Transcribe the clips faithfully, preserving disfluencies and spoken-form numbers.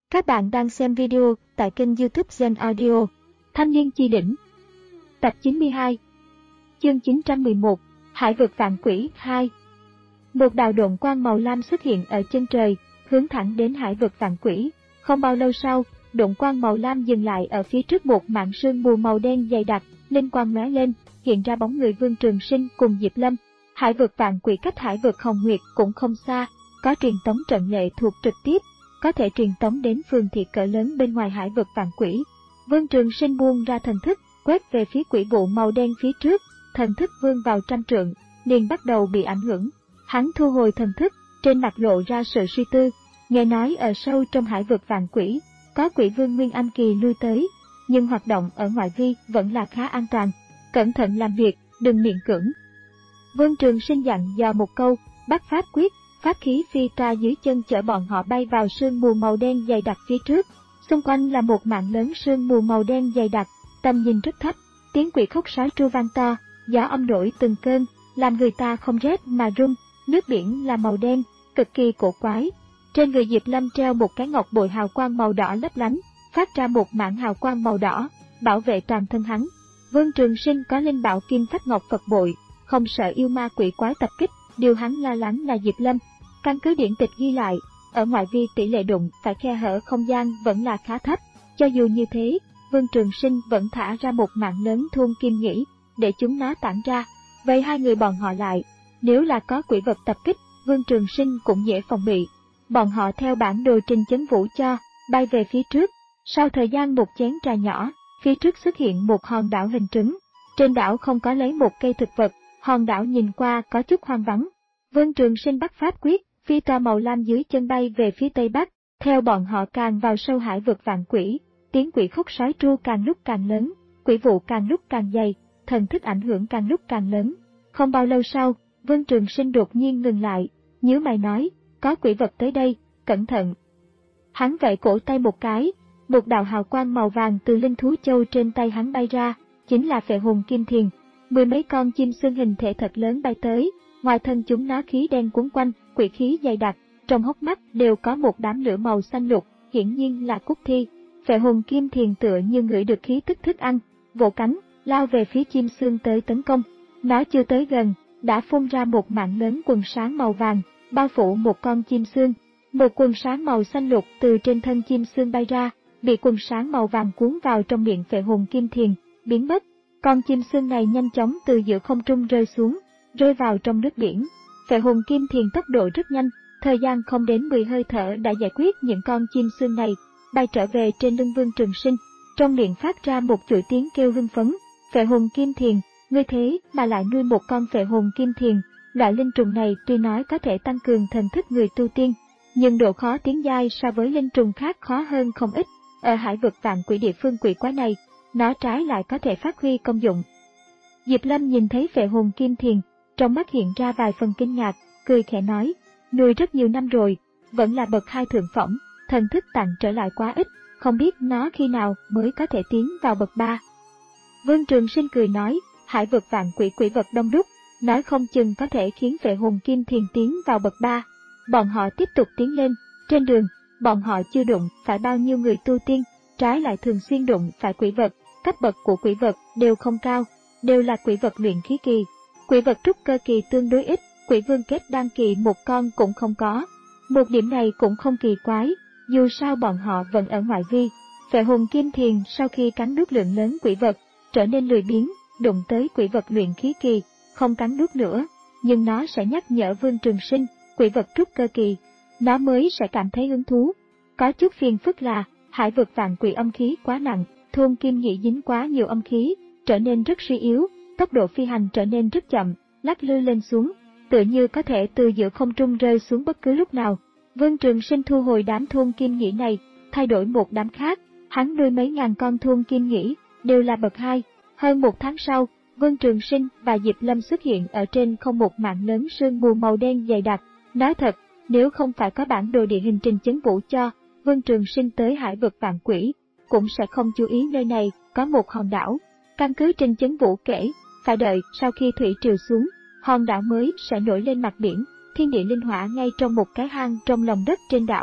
Các bạn đang xem video tại kênh YouTube Gen Audio. Thanh niên chi đỉnh. Tập chín mươi hai. Chương chín trăm mười một. Hải vực vạn quỷ hai. Một đạo độn quang màu lam xuất hiện ở chân trời, hướng thẳng đến hải vực vạn quỷ. Không bao lâu sau, độn quang màu lam dừng lại ở phía trước một mảng sương mù màu đen dày đặc, linh quang lóe lên, hiện ra bóng người Vương Trường Sinh cùng Diệp Lâm. Hải vực vạn quỷ cách hải vực Hồng Nguyệt cũng không xa, có truyền tống trận lệ thuộc trực tiếp, có thể truyền tống đến phường thị cỡ lớn bên ngoài hải vực vạn quỷ. Vương Trường Sinh buông ra thần thức, quét về phía quỷ vụ màu đen phía trước, thần thức vươn vào trăm trượng, liền bắt đầu bị ảnh hưởng. Hắn thu hồi thần thức, trên mặt lộ ra sự suy tư, nghe nói ở sâu trong hải vực vạn quỷ, có quỷ vương Nguyên Anh kỳ lui tới, nhưng hoạt động ở ngoại vi vẫn là khá an toàn, cẩn thận làm việc, đừng miễn cưỡng. Vương Trường Sinh dặn dò một câu, bắt pháp quyết, pháp khí phi ra dưới chân chở bọn họ bay vào sương mù màu đen dày đặc phía trước. Xung quanh là một mảng lớn sương mù màu đen dày đặc, tầm nhìn rất thấp, tiếng quỷ khóc sói tru vang to, gió âm nổi từng cơn, làm người ta không rét mà run. Nước biển là màu đen, cực kỳ cổ quái. Trên người Diệp Lâm treo một cái ngọc bội hào quang màu đỏ lấp lánh, phát ra một mảng hào quang màu đỏ, bảo vệ toàn thân hắn. Vương Trường Sinh có linh bảo kim phách ngọc Phật bội, không sợ yêu ma quỷ quái tập kích, điều hắn lo lắng là Diệp Lâm. Căn cứ điển tịch ghi lại, ở ngoại vi tỷ lệ đụng phải khe hở không gian vẫn là khá thấp. Cho dù như thế, Vương Trường Sinh vẫn thả ra một mạng lớn thôn kim nhĩ, để chúng nó tản ra, vây hai người bọn họ lại. Nếu là có quỷ vật tập kích, Vương Trường Sinh cũng dễ phòng bị. Bọn họ theo bản đồ Trình Chấn Vũ cho, bay về phía trước. Sau thời gian một chén trà nhỏ, phía trước xuất hiện một hòn đảo hình trứng. Trên đảo không có lấy một cây thực vật, hòn đảo nhìn qua có chút hoang vắng. Vương Trường Sinh bắt pháp quyết, phi toa màu lam dưới chân bay về phía tây bắc. Theo bọn họ càng vào sâu hải vực vạn quỷ, tiếng quỷ khóc sói tru càng lúc càng lớn, quỷ vụ càng lúc càng dày, thần thức ảnh hưởng càng lúc càng lớn. Không bao lâu sau, Vương Trường Sinh đột nhiên ngừng lại, nhíu mày nói, có quỷ vật tới đây, cẩn thận. Hắn gậy cổ tay một cái, một đạo hào quang màu vàng từ linh thú châu trên tay hắn bay ra, chính là phệ hồn kim thiền. Mười mấy con chim xương hình thể thật lớn bay tới, ngoài thân chúng nó khí đen cuốn quanh, quỷ khí dày đặc, trong hốc mắt đều có một đám lửa màu xanh lục, hiển nhiên là cúc thi. Phệ hồn kim thiền tựa như ngửi được khí tức thức ăn, vỗ cánh, lao về phía chim xương tới tấn công. Nó chưa tới gần, đã phun ra một mảng lớn quần sáng màu vàng, bao phủ một con chim xương. Một quần sáng màu xanh lục từ trên thân chim xương bay ra, bị quần sáng màu vàng cuốn vào trong miệng phệ hồn kim thiền, biến mất. Con chim xương này nhanh chóng từ giữa không trung rơi xuống, rơi vào trong nước biển. Phệ hồn kim thiền tốc độ rất nhanh, thời gian không đến mười hơi thở đã giải quyết những con chim xương này, bay trở về trên lưng Vương Trường Sinh, trong miệng phát ra một chuỗi tiếng kêu hưng phấn. Phệ hồn kim thiền, ngươi thế mà lại nuôi một con phệ hồn kim thiền. Loại linh trùng này tuy nói có thể tăng cường thần thức người tu tiên, nhưng độ khó tiến giai so với linh trùng khác khó hơn không ít. Ở hải vực vạn quỷ địa phương quỷ quái này, nó trái lại có thể phát huy công dụng. Diệp Lâm nhìn thấy phệ hồn kim thiền, trong mắt hiện ra vài phần kinh ngạc, cười khẽ nói, nuôi rất nhiều năm rồi, vẫn là bậc hai thượng phẩm, thần thức tặng trở lại quá ít, không biết nó khi nào mới có thể tiến vào bậc ba. Vương Trường Sinh cười nói, hải vực vạn quỷ quỷ vật đông đúc, nói không chừng có thể khiến phệ hồn kim thiền tiến vào bậc ba. Bọn họ tiếp tục tiến lên, trên đường, bọn họ chưa đụng phải bao nhiêu người tu tiên, trái lại thường xuyên đụng phải quỷ vật, cấp bậc của quỷ vật đều không cao, đều là quỷ vật luyện khí kỳ. Quỷ vật trúc cơ kỳ tương đối ít, quỷ vương kết đan kỳ một con cũng không có. Một điểm này cũng không kỳ quái, dù sao bọn họ vẫn ở ngoại vi. Phệ hồn kim thiền sau khi cắn nuốt lượng lớn quỷ vật, trở nên lười biếng, đụng tới quỷ vật luyện khí kỳ, không cắn nuốt nữa, nhưng nó sẽ nhắc nhở Vương Trường Sinh, quỷ vật trúc cơ kỳ, nó mới sẽ cảm thấy hứng thú. Có chút phiền phức là, hải vực vạn quỷ âm khí quá nặng, thôn kim nhĩ dính quá nhiều âm khí, trở nên rất suy yếu, tốc độ phi hành trở nên rất chậm, lắc lư lên xuống, tựa như có thể từ giữa không trung rơi xuống bất cứ lúc nào. Vương Trường Sinh thu hồi đám thôn kim nhĩ này, thay đổi một đám khác, hắn nuôi mấy ngàn con thôn kim nhĩ, đều là bậc hai. Hơn một tháng sau, Vương Trường Sinh và Diệp Lâm xuất hiện ở trên không một mảng lớn sương mù màu đen dày đặc. Nói thật, nếu không phải có bản đồ địa hình Trình Chấn Vũ cho, Vương Trường Sinh tới hải vực vạn quỷ, cũng sẽ không chú ý nơi này có một hòn đảo. Căn cứ Trình Chấn Vũ kể, phải đợi sau khi thủy triều xuống, hòn đảo mới sẽ nổi lên mặt biển, thiên địa linh hỏa ngay trong một cái hang trong lòng đất trên đảo.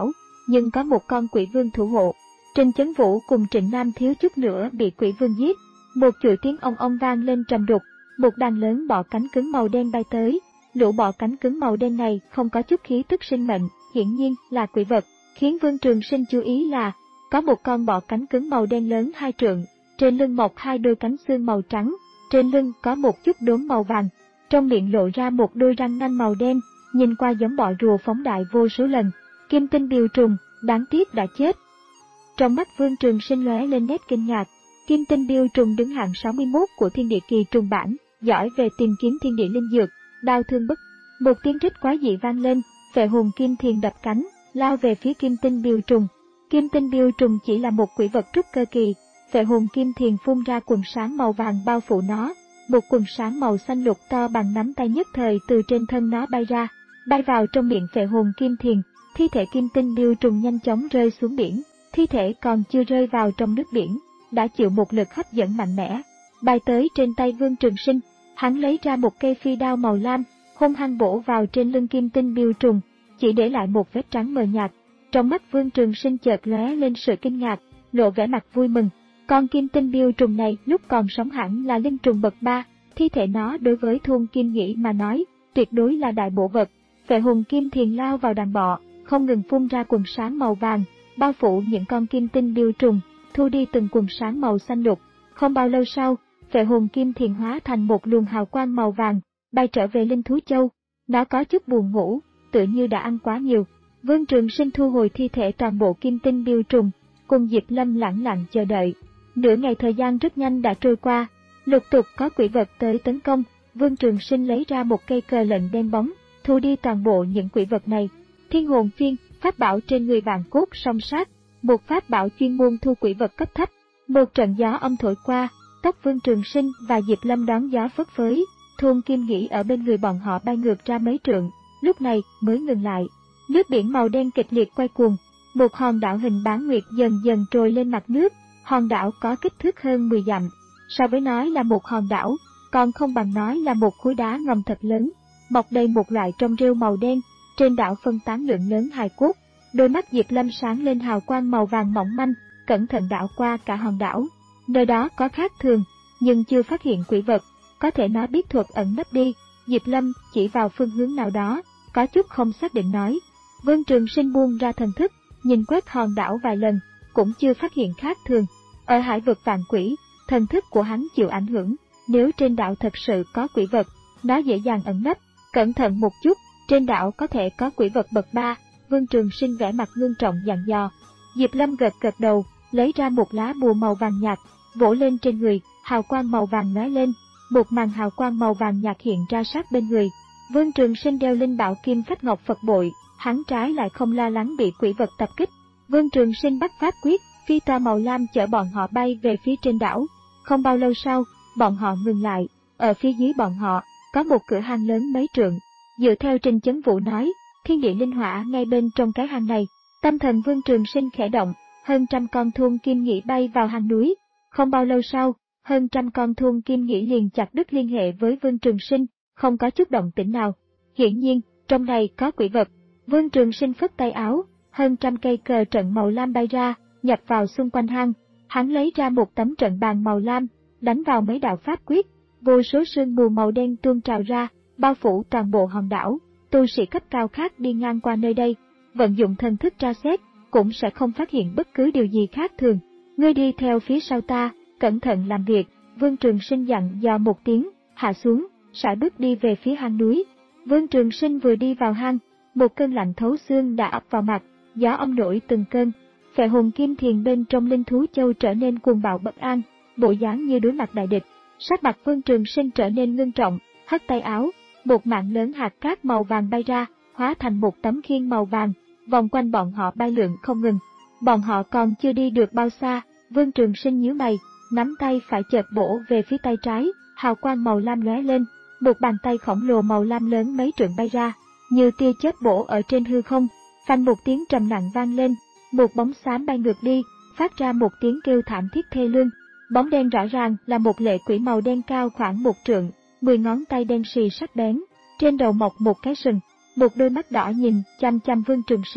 nhưng có một con quỷ vương thủ hộ. Trình Chấn Vũ cùng Trịnh Nam thiếu chút nữa bị quỷ vương giết. Một chuỗi tiếng ong ong vang lên trầm đục, một đàn lớn bọ cánh cứng màu đen bay tới. Lũ bọ cánh cứng màu đen này không có chút khí tức sinh mệnh, hiển nhiên là quỷ vật. Khiến Vương Trường Sinh chú ý là có một con bọ cánh cứng màu đen lớn hai trượng, trên lưng mọc hai đôi cánh xương màu trắng, trên lưng có một chút đốm màu vàng, trong miệng lộ ra một đôi răng nanh màu đen, nhìn qua giống bọ rùa phóng đại vô số lần. Kim tinh biêu trùng, đáng tiếc đã chết. Trong mắt Vương Trường Sinh lóe lên nét kinh ngạc. Kim tinh biêu trùng đứng hạng sáu mươi mốt của thiên địa kỳ trùng bản, giỏi về tìm kiếm thiên địa linh dược, đao thương bức. Một tiếng rít quái dị vang lên, Phệ hồn kim thiền đập cánh, lao về phía kim tinh biêu trùng. Kim tinh biêu trùng chỉ là một quỷ vật trúc cơ kỳ, Phệ hồn kim thiền phun ra quần sáng màu vàng bao phủ nó. Một quần sáng màu xanh lục to bằng nắm tay nhất thời từ trên thân nó bay ra, bay vào trong miệng Phệ hồn kim thiền. Thi thể kim tinh biêu trùng nhanh chóng rơi xuống biển, thi thể còn chưa rơi vào trong nước biển, đã chịu một lực hấp dẫn mạnh mẽ, bay tới trên tay Vương Trường Sinh. Hắn lấy ra một cây phi đao màu lam, hung hăng bổ vào trên lưng kim tinh biêu trùng, chỉ để lại một vết trắng mờ nhạt. Trong mắt Vương Trường Sinh chợt lóe lên sự kinh ngạc, lộ vẻ mặt vui mừng. Con kim tinh biêu trùng này lúc còn sống hẳn là linh trùng bậc ba, thi thể nó đối với thôn Kim Nghĩ mà nói, tuyệt đối là đại bổ vật. Phệ hồn kim thiền lao vào đàn bọ, không ngừng phun ra quần sáng màu vàng, bao phủ những con kim tinh biêu trùng, thu đi từng quần sáng màu xanh lục. Không bao lâu sau, Phệ hồn kim thiền hóa thành một luồng hào quang màu vàng, bay trở về Linh Thú Châu. Nó có chút buồn ngủ, tựa như đã ăn quá nhiều. Vương Trường Sinh thu hồi thi thể toàn bộ kim tinh biêu trùng, cùng Diệp Lâm lẳng lặng chờ đợi. Nửa ngày thời gian rất nhanh đã trôi qua, lục tục có quỷ vật tới tấn công. Vương Trường Sinh lấy ra một cây cờ lệnh đen bóng, thu đi toàn bộ những quỷ vật này. Thiên hồn phiên, pháp bảo trên người vạn cốt song sát, một pháp bảo chuyên môn thu quỷ vật cấp thấp. Một trận gió âm thổi qua, tóc Vương Trường Sinh và Diệp Lâm đón gió phất phới, thôn Kim Nghĩ ở bên người bọn họ bay ngược ra mấy trượng, lúc này mới ngừng lại. Nước biển màu đen kịch liệt quay cuồng, một hòn đảo hình bán nguyệt dần dần trồi lên mặt nước. Hòn đảo có kích thước hơn mười dặm, so với nói là một hòn đảo, còn không bằng nói là một khối đá ngầm thật lớn, mọc đầy một loại trong rêu màu đen. Trên đảo phân tán lượng lớn hài cốt. Đôi mắt Diệp Lâm sáng lên hào quang màu vàng mỏng manh, cẩn thận đảo qua cả hòn đảo. Nơi đó có khác thường, nhưng chưa phát hiện quỷ vật, có thể nói biết thuật ẩn nấp đi. Diệp Lâm chỉ vào phương hướng nào đó, có chút không xác định nói. Vương Trường Sinh buông ra thần thức, nhìn quét hòn đảo vài lần, cũng chưa phát hiện khác thường. Ở hải vực vạn quỷ, thần thức của hắn chịu ảnh hưởng, nếu trên đảo thật sự có quỷ vật, nó dễ dàng ẩn nấp. Cẩn thận một chút, trên đảo có thể có quỷ vật bậc ba. Vương Trường Sinh vẻ mặt ngưng trọng dặn dò. Diệp Lâm gật gật đầu, lấy ra một lá bùa màu vàng nhạt, vỗ lên trên người, hào quang màu vàng lóe lên, một màn hào quang màu vàng nhạt hiện ra sát bên người. Vương Trường Sinh đeo linh bảo kim phách ngọc Phật bội, hắn trái lại không lo lắng bị quỷ vật tập kích. Vương Trường Sinh bắt pháp quyết, phi toa màu lam chở bọn họ bay về phía trên đảo. Không bao lâu sau, bọn họ ngừng lại, ở phía dưới bọn họ có một cửa hang lớn mấy trượng. Dựa theo Trình Chấn Vũ nói, thiên địa linh hỏa ngay bên trong cái hang này. Tâm thần Vương Trường Sinh khẽ động, hơn trăm con thôn Kim Nghĩ bay vào hang núi. Không bao lâu sau, hơn trăm con thôn Kim Nghĩ liền chặt đứt liên hệ với Vương Trường Sinh, không có chút động tĩnh nào. Hiển nhiên, trong này có quỷ vật. Vương Trường Sinh phất tay áo, hơn trăm cây cờ trận màu lam bay ra, nhập vào xung quanh hang. Hắn lấy ra một tấm trận bàn màu lam, đánh vào mấy đạo pháp quyết, vô số sương mù màu đen tuôn trào ra, bao phủ toàn bộ hòn đảo. Tu sĩ cấp cao khác đi ngang qua nơi đây, vận dụng thần thức tra xét, cũng sẽ không phát hiện bất cứ điều gì khác thường. Ngươi đi theo phía sau ta, cẩn thận làm việc. Vương Trường Sinh dặn dò một tiếng, hạ xuống, sải bước đi về phía hang núi. Vương Trường Sinh vừa đi vào hang, một cơn lạnh thấu xương đã ập vào mặt, gió âm nổi từng cơn. Phệ hồn kim thiền bên trong Linh Thú Châu trở nên cuồng bạo bất an, bộ dáng như đối mặt đại địch. Sắc mặt Vương Trường Sinh trở nên ngưng trọng, hất tay áo, một mạng lớn hạt cát màu vàng bay ra, hóa thành một tấm khiên màu vàng, vòng quanh bọn họ bay lượn không ngừng. Bọn họ còn chưa đi được bao xa, Vương Trường Sinh nhíu mày, nắm tay phải chợt bổ về phía tay trái, hào quang màu lam lóe lên, một bàn tay khổng lồ màu lam lớn mấy trượng bay ra, như tia chớp bổ ở trên hư không. Phanh một tiếng trầm nặng vang lên, một bóng xám bay ngược đi, phát ra một tiếng kêu thảm thiết thê lương. Bóng đen rõ ràng là một lệ quỷ màu đen cao khoảng một trượng, mười ngón tay đen xì sắc bén, trên đầu mọc một cái sừng, một đôi mắt đỏ nhìn chăm chăm Vương Trường Sinh.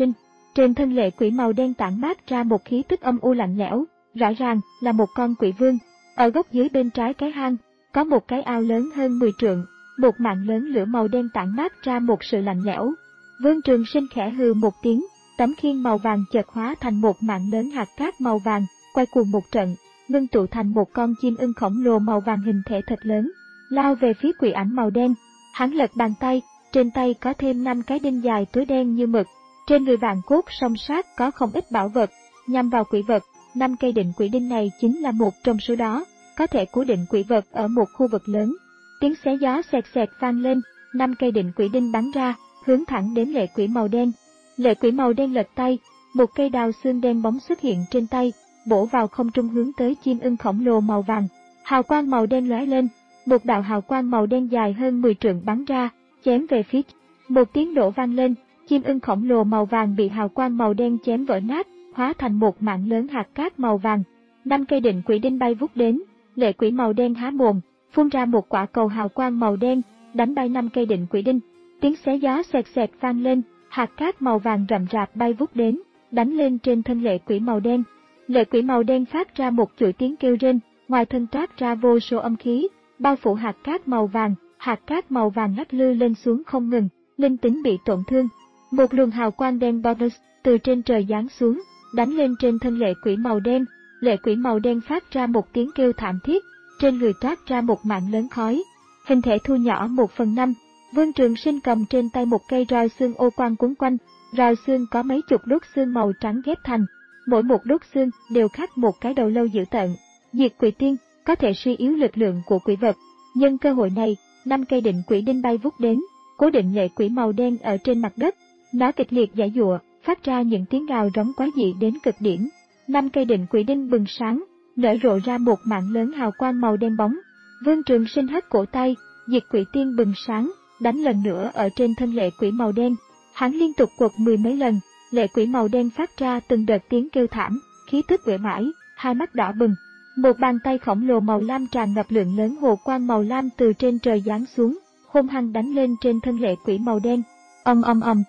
Trên thân lệ quỷ màu đen tản mát ra một khí tức âm u lạnh lẽo, rõ ràng là một con quỷ vương. Ở góc dưới bên trái cái hang, có một cái ao lớn hơn mười trượng, một mạng lớn lửa màu đen tản mát ra một sự lạnh lẽo. Vương Trường Sinh khẽ hừ một tiếng, tấm khiên màu vàng chợt hóa thành một mạng lớn hạt cát màu vàng, quay cuồng một trận, ngưng tụ thành một con chim ưng khổng lồ màu vàng hình thể thật lớn, lao về phía quỷ ảnh màu đen. Hắn lật bàn tay, trên tay có thêm năm cái đinh dài tối đen như mực. Trên người vạn cốt song sát có không ít bảo vật, nhằm vào quỷ vật. Năm cây định quỷ đinh này chính là một trong số đó, có thể cố định quỷ vật ở một khu vực lớn. Tiếng xé gió xẹt xẹt vang lên, năm cây định quỷ đinh bắn ra, hướng thẳng đến lệ quỷ màu đen. Lệ quỷ màu đen lật tay, một cây đao xương đen bóng xuất hiện trên tay, bổ vào không trung hướng tới chim ưng khổng lồ màu vàng. Hào quang màu đen lóe lên, một đạo hào quang màu đen dài hơn mười trượng bắn ra, chém về phía. Một tiếng nổ vang lên, chim ưng khổng lồ màu vàng bị hào quang màu đen chém vỡ nát, hóa thành một mảng lớn hạt cát màu vàng. Năm cây định quỷ đinh bay vút đến, lệ quỷ màu đen há mồm, phun ra một quả cầu hào quang màu đen, đánh bay năm cây định quỷ đinh. Tiếng xé gió xẹt xẹt vang lên, hạt cát màu vàng rậm rạp bay vút đến, đánh lên trên thân lệ quỷ màu đen. Lệ quỷ màu đen phát ra một chuỗi tiếng kêu rên, ngoài thân toát ra vô số âm khí, bao phủ hạt cát màu vàng, hạt cát màu vàng lắc lư lên xuống không ngừng, linh tính bị tổn thương. Một luồng hào quang đen bonus từ trên trời giáng xuống, đánh lên trên thân lệ quỷ màu đen. Lệ quỷ màu đen phát ra một tiếng kêu thảm thiết, trên người toát ra một mảng lớn khói, hình thể thu nhỏ một phần năm. Vương Trường Sinh cầm trên tay một cây roi xương ô quang quấn quanh, roi xương có mấy chục đốt xương màu trắng ghép thành, mỗi một đốt xương đều khắc một cái đầu lâu dữ tợn. Diệt quỷ tiên có thể suy yếu lực lượng của quỷ vật. Nhân cơ hội này, năm cây định quỷ đinh bay vút đến, cố định lệ quỷ màu đen ở trên mặt đất. Nó kịch liệt giãy giụa, phát ra những tiếng gào rống quái dị đến cực điểm. Năm cây định quỷ đinh bừng sáng, nở rộ ra một mảng lớn hào quang màu đen bóng. Vương Trường Sinh hất cổ tay, diệt quỷ tiên bừng sáng, đánh lần nữa ở trên thân lệ quỷ màu đen. Hắn liên tục quật mười mấy lần, lệ quỷ màu đen phát ra từng đợt tiếng kêu thảm, khí tức uể oải, hai mắt đỏ bừng. Một bàn tay khổng lồ màu lam tràn ngập lượng lớn hồ quang màu lam từ trên trời giáng xuống, hung hăng đánh lên trên thân lệ quỷ màu đen. Ầm ầm ầm.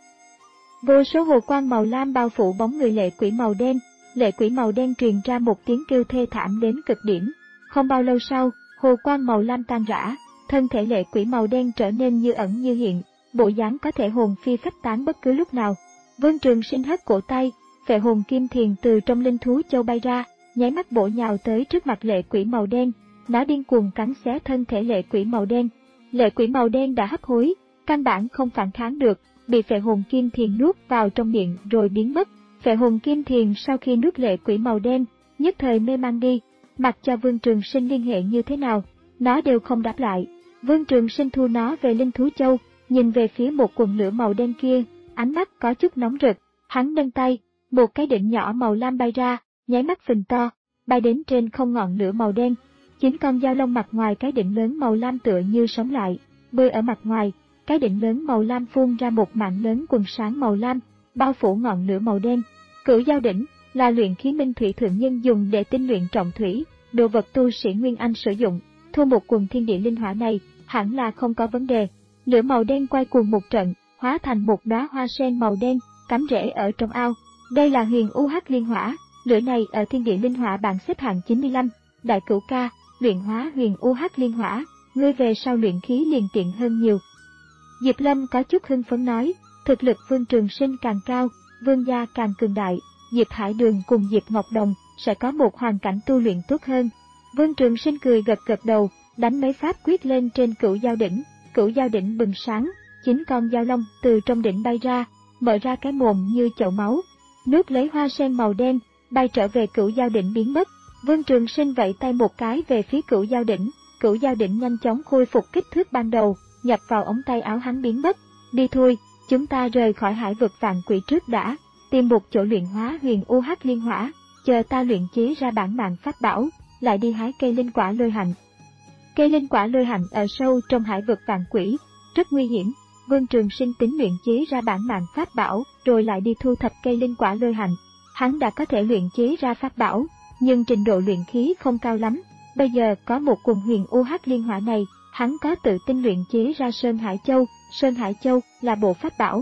Vô số hồ quang màu lam bao phủ bóng người lệ quỷ màu đen, lệ quỷ màu đen truyền ra một tiếng kêu thê thảm đến cực điểm. Không bao lâu sau, hồ quang màu lam tan rã, thân thể lệ quỷ màu đen trở nên như ẩn như hiện, bộ dáng có thể hồn phi phách tán bất cứ lúc nào. Vương Trường Sinh hất cổ tay, phệ hồn kim thiền từ trong linh thú châu bay ra, nháy mắt bổ nhào tới trước mặt lệ quỷ màu đen. Nó điên cuồng cắn xé thân thể lệ quỷ màu đen. Lệ quỷ màu đen đã hấp hối, căn bản không phản kháng được, bị phệ hồn kim thiền nuốt vào trong miệng rồi biến mất. Phệ hồn kim thiền sau khi nuốt lệ quỷ màu đen, nhất thời mê man đi, mặc cho Vương Trường Sinh liên hệ như thế nào, nó đều không đáp lại. Vương Trường Sinh thu nó về linh thú châu, nhìn về phía một quần lửa màu đen kia, ánh mắt có chút nóng rực. Hắn nâng tay, một cái đỉnh nhỏ màu lam bay ra, nháy mắt phình to, bay đến trên không ngọn lửa màu đen. Chín con dao long mặt ngoài cái đỉnh lớn màu lam tựa như sống lại, bơi ở mặt ngoài. Cái đỉnh lớn màu lam phun ra một mảng lớn quần sáng màu lam, bao phủ ngọn lửa màu đen. Cửu giao đỉnh là luyện khí minh thủy thượng nhân dùng để tinh luyện trọng thủy, đồ vật tu sĩ Nguyên Anh sử dụng. Thu một quần thiên địa linh hỏa này, hẳn là không có vấn đề. Lửa màu đen quay cuồng một trận, hóa thành một đóa hoa sen màu đen, cắm rễ ở trong ao. Đây là huyền u hắc liên hỏa, lửa này ở thiên địa linh hỏa bảng xếp hạng chín mươi lăm. Đại cửu ca, luyện hóa huyền u hắc liên hỏa, ngươi về sau luyện khí liền tiện hơn nhiều. Diệp Lâm có chút hưng phấn nói, thực lực Vương Trường Sinh càng cao, Vương gia càng cường đại, Diệp Hải Đường cùng Diệp Ngọc Đồng sẽ có một hoàn cảnh tu luyện tốt hơn. Vương Trường Sinh cười gật gật đầu, đánh mấy pháp quyết lên trên cửu giao đỉnh, cửu giao đỉnh bừng sáng, chín con dao long từ trong đỉnh bay ra, mở ra cái mồm như chậu máu, nuốt lấy hoa sen màu đen, bay trở về cửu giao đỉnh biến mất. Vương Trường Sinh vẫy tay một cái về phía cửu giao đỉnh, cửu giao đỉnh nhanh chóng khôi phục kích thước ban đầu, nhập vào ống tay áo hắn biến mất. Đi thôi, chúng ta rời khỏi hải vực vạn quỷ trước đã, tìm một chỗ luyện hóa huyền u hắc liên hỏa, chờ ta luyện chế ra bản mạng pháp bảo, lại đi hái cây linh quả lôi hạnh. Cây linh quả lôi hạnh ở sâu trong hải vực vạn quỷ, rất nguy hiểm. Vương Trường Sinh tính luyện chế ra bản mạng pháp bảo, rồi lại đi thu thập cây linh quả lôi hạnh. Hắn đã có thể luyện chế ra pháp bảo, nhưng trình độ luyện khí không cao lắm. Bây giờ có một quần huyền u hắc liên hỏa này, hắn có tự tin luyện chế ra Sơn Hải Châu. Sơn Hải Châu là bộ pháp bảo.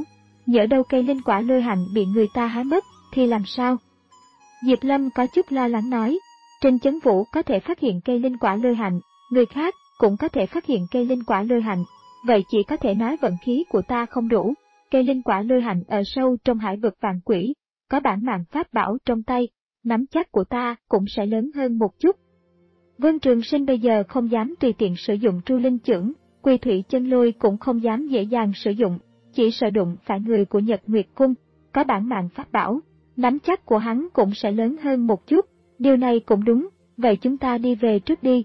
nhỡ đâu cây linh quả lôi hạnh bị người ta hái mất, thì làm sao? Diệp Lâm có chút lo lắng nói, trên chấn vũ có thể phát hiện cây linh quả lôi hạnh, người khác cũng có thể phát hiện cây linh quả lôi hạnh, vậy chỉ có thể nói vận khí của ta không đủ. Cây linh quả lôi hạnh ở sâu trong hải vực vạn quỷ, có bản mạng pháp bảo trong tay, nắm chắc của ta cũng sẽ lớn hơn một chút. Vương Trường Sinh bây giờ không dám tùy tiện sử dụng tru linh chưởng, Quy Thủy chân lôi cũng không dám dễ dàng sử dụng, chỉ sợ đụng phải người của Nhật Nguyệt Cung, có bản mạng pháp bảo, nắm chắc của hắn cũng sẽ lớn hơn một chút, điều này cũng đúng, vậy chúng ta đi về trước đi.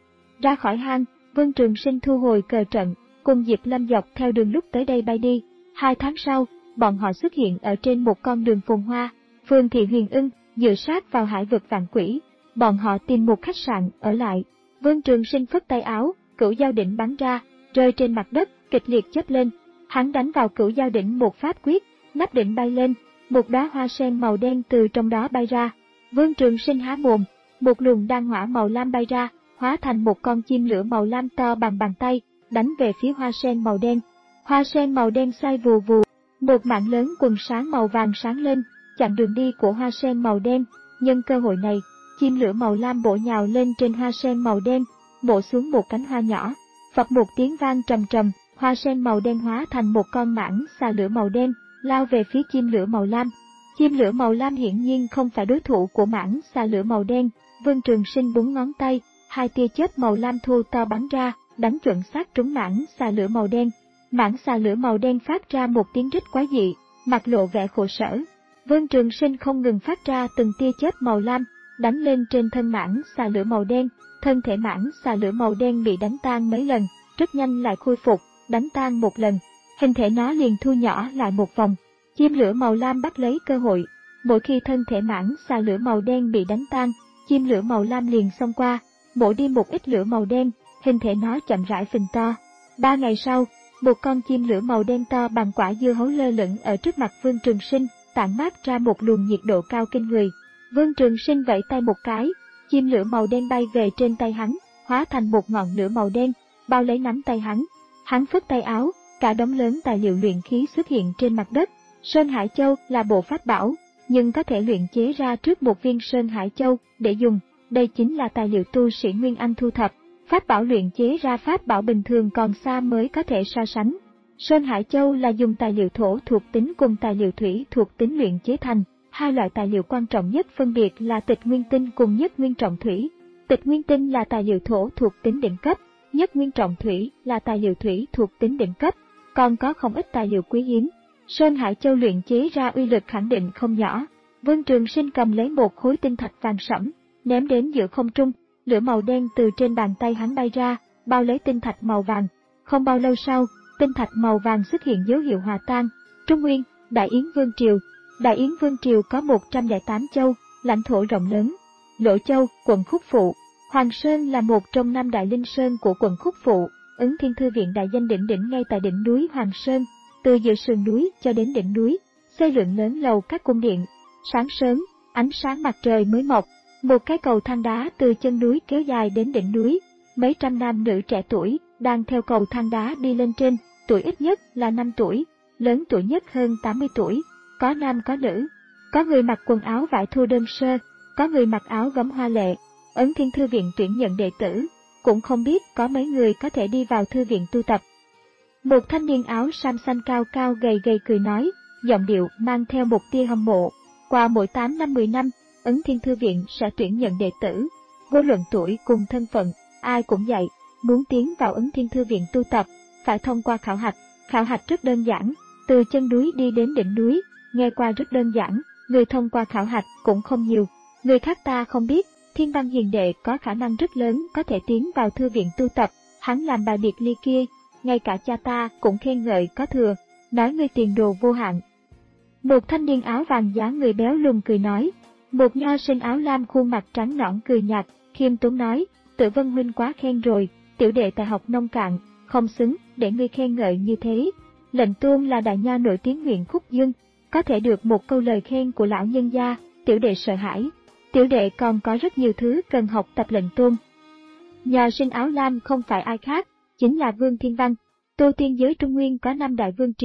Ra khỏi hang, Vương Trường Sinh thu hồi cờ trận, cùng Diệp Lâm dọc theo đường lúc tới đây bay đi. Hai tháng sau, bọn họ xuất hiện ở trên một con đường phồn hoa, Phương Thị Huyền Ưng, dựa sát vào hải vực vạn quỷ. Bọn họ tìm một khách sạn ở lại. Vương Trường Sinh phất tay áo, cửu giao đỉnh bắn ra, rơi trên mặt đất, kịch liệt chớp lên. Hắn đánh vào cửu giao đỉnh một pháp quyết, nắp đỉnh bay lên, một đóa hoa sen màu đen từ trong đó bay ra. Vương Trường Sinh há mồm, một luồng đan hỏa màu lam bay ra, hóa thành một con chim lửa màu lam to bằng bàn tay, đánh về phía hoa sen màu đen. Hoa sen màu đen xoay vù vù, một mảng lớn quần sáng màu vàng sáng lên, chặn đường đi của hoa sen màu đen. Nhân cơ hội này, chim lửa màu lam bổ nhào lên trên hoa sen màu đen, bổ xuống một cánh hoa nhỏ. Phập một tiếng vang trầm trầm, hoa sen màu đen hóa thành một con mãng xà lửa màu đen, lao về phía chim lửa màu lam. Chim lửa màu lam hiển nhiên không phải đối thủ của mãng xà lửa màu đen. Vương Trường Sinh búng ngón tay, hai tia chớp màu lam thô to bắn ra, đánh chuẩn xác trúng mãng xà lửa màu đen. Mãng xà lửa màu đen phát ra một tiếng rít quái dị, mặt lộ vẻ khổ sở. Vương Trường Sinh không ngừng phát ra từng tia chớp màu lam, đánh lên trên thân mãng xà lửa màu đen. Thân thể mãng xà lửa màu đen bị đánh tan mấy lần, rất nhanh lại khôi phục, đánh tan một lần, hình thể nó liền thu nhỏ lại một vòng. Chim lửa màu lam bắt lấy cơ hội, mỗi khi thân thể mãng xà lửa màu đen bị đánh tan, chim lửa màu lam liền xông qua, bổ đi một ít lửa màu đen, hình thể nó chậm rãi phình to. Ba ngày sau, một con chim lửa màu đen to bằng quả dưa hấu lơ lửng ở trước mặt Vương Trường Sinh, tản mát ra một luồng nhiệt độ cao kinh người. Vương Trường Sinh vẫy tay một cái, chim lửa màu đen bay về trên tay hắn, hóa thành một ngọn lửa màu đen, bao lấy nắm tay hắn. Hắn phất tay áo, cả đống lớn tài liệu luyện khí xuất hiện trên mặt đất. Sơn Hải Châu là bộ pháp bảo, nhưng có thể luyện chế ra trước một viên Sơn Hải Châu để dùng. Đây chính là tài liệu tu sĩ Nguyên Anh thu thập. Pháp bảo luyện chế ra pháp bảo bình thường còn xa mới có thể so sánh. Sơn Hải Châu là dùng tài liệu thổ thuộc tính cùng tài liệu thủy thuộc tính luyện chế thành. Hai loại tài liệu quan trọng nhất phân biệt là tịch nguyên tinh cùng nhất nguyên trọng thủy. Tịch nguyên tinh là tài liệu thổ thuộc tính đỉnh cấp, nhất nguyên trọng thủy là tài liệu thủy thuộc tính đỉnh cấp, còn có không ít tài liệu quý hiếm. Sơn Hải Châu luyện chế ra uy lực khẳng định không nhỏ. Vương Trường Sinh cầm lấy một khối tinh thạch vàng sẫm, ném đến giữa không trung, lửa màu đen từ trên bàn tay hắn bay ra, bao lấy tinh thạch màu vàng. Không bao lâu sau, tinh thạch màu vàng xuất hiện dấu hiệu hòa tan. Trung Nguyên, Đại Yến Vương Triều. Đại Yến Vương Triều có một trăm lẻ tám châu, lãnh thổ rộng lớn. Lỗ Châu, quận Khúc Phụ. Hoàng Sơn là một trong năm đại linh sơn của quận Khúc Phụ. Ứng Thiên Thư Viện đại danh đỉnh đỉnh ngay tại đỉnh núi Hoàng Sơn, từ giữa sườn núi cho đến đỉnh núi, xây lượng lớn lầu các cung điện. Sáng sớm, ánh sáng mặt trời mới mọc, một cái cầu thang đá từ chân núi kéo dài đến đỉnh núi. Mấy trăm nam nữ trẻ tuổi đang theo cầu thang đá đi lên trên, tuổi ít nhất là năm tuổi, lớn tuổi nhất hơn tám mươi tuổi. Có nam có nữ, có người mặc quần áo vải thô đơn sơ, có người mặc áo gấm hoa lệ. Ấn Thiên Thư Viện tuyển nhận đệ tử, cũng không biết có mấy người có thể đi vào thư viện tu tập. Một thanh niên áo sam xanh cao cao gầy gầy cười nói, giọng điệu mang theo một tia hâm mộ. Qua mỗi tám năm mười năm, Ấn Thiên Thư Viện sẽ tuyển nhận đệ tử, vô luận tuổi cùng thân phận, ai cũng vậy. Muốn tiến vào Ấn Thiên Thư Viện tu tập, phải thông qua khảo hạch. Khảo hạch rất đơn giản, từ chân núi đi đến đỉnh núi, nghe qua rất đơn giản, người thông qua khảo hạch cũng không nhiều. Người khác ta không biết, Thiên Văn Hiền Đệ có khả năng rất lớn có thể tiến vào thư viện tu tập, hắn làm bài biệt ly kia, ngay cả cha ta cũng khen ngợi có thừa, nói ngươi tiền đồ vô hạn. Một thanh niên áo vàng dáng người béo lùn cười nói, một nho sinh áo lam khuôn mặt trắng nõn cười nhạt, khiêm tốn nói, Tử Vân huynh quá khen rồi, tiểu đệ tài học nông cạn, không xứng để ngươi khen ngợi như thế. Lệnh Tôn là đại nho nổi tiếng huyện Khúc Dương, có thể được một câu lời khen của lão nhân gia, tiểu đệ sợ hãi. Tiểu đệ còn có rất nhiều thứ cần học tập Lệnh Tôn. Nho sinh áo lam không phải ai khác, chính là Vương Thiên Văn. Tu tiên giới Trung Nguyên có năm đại vương triều,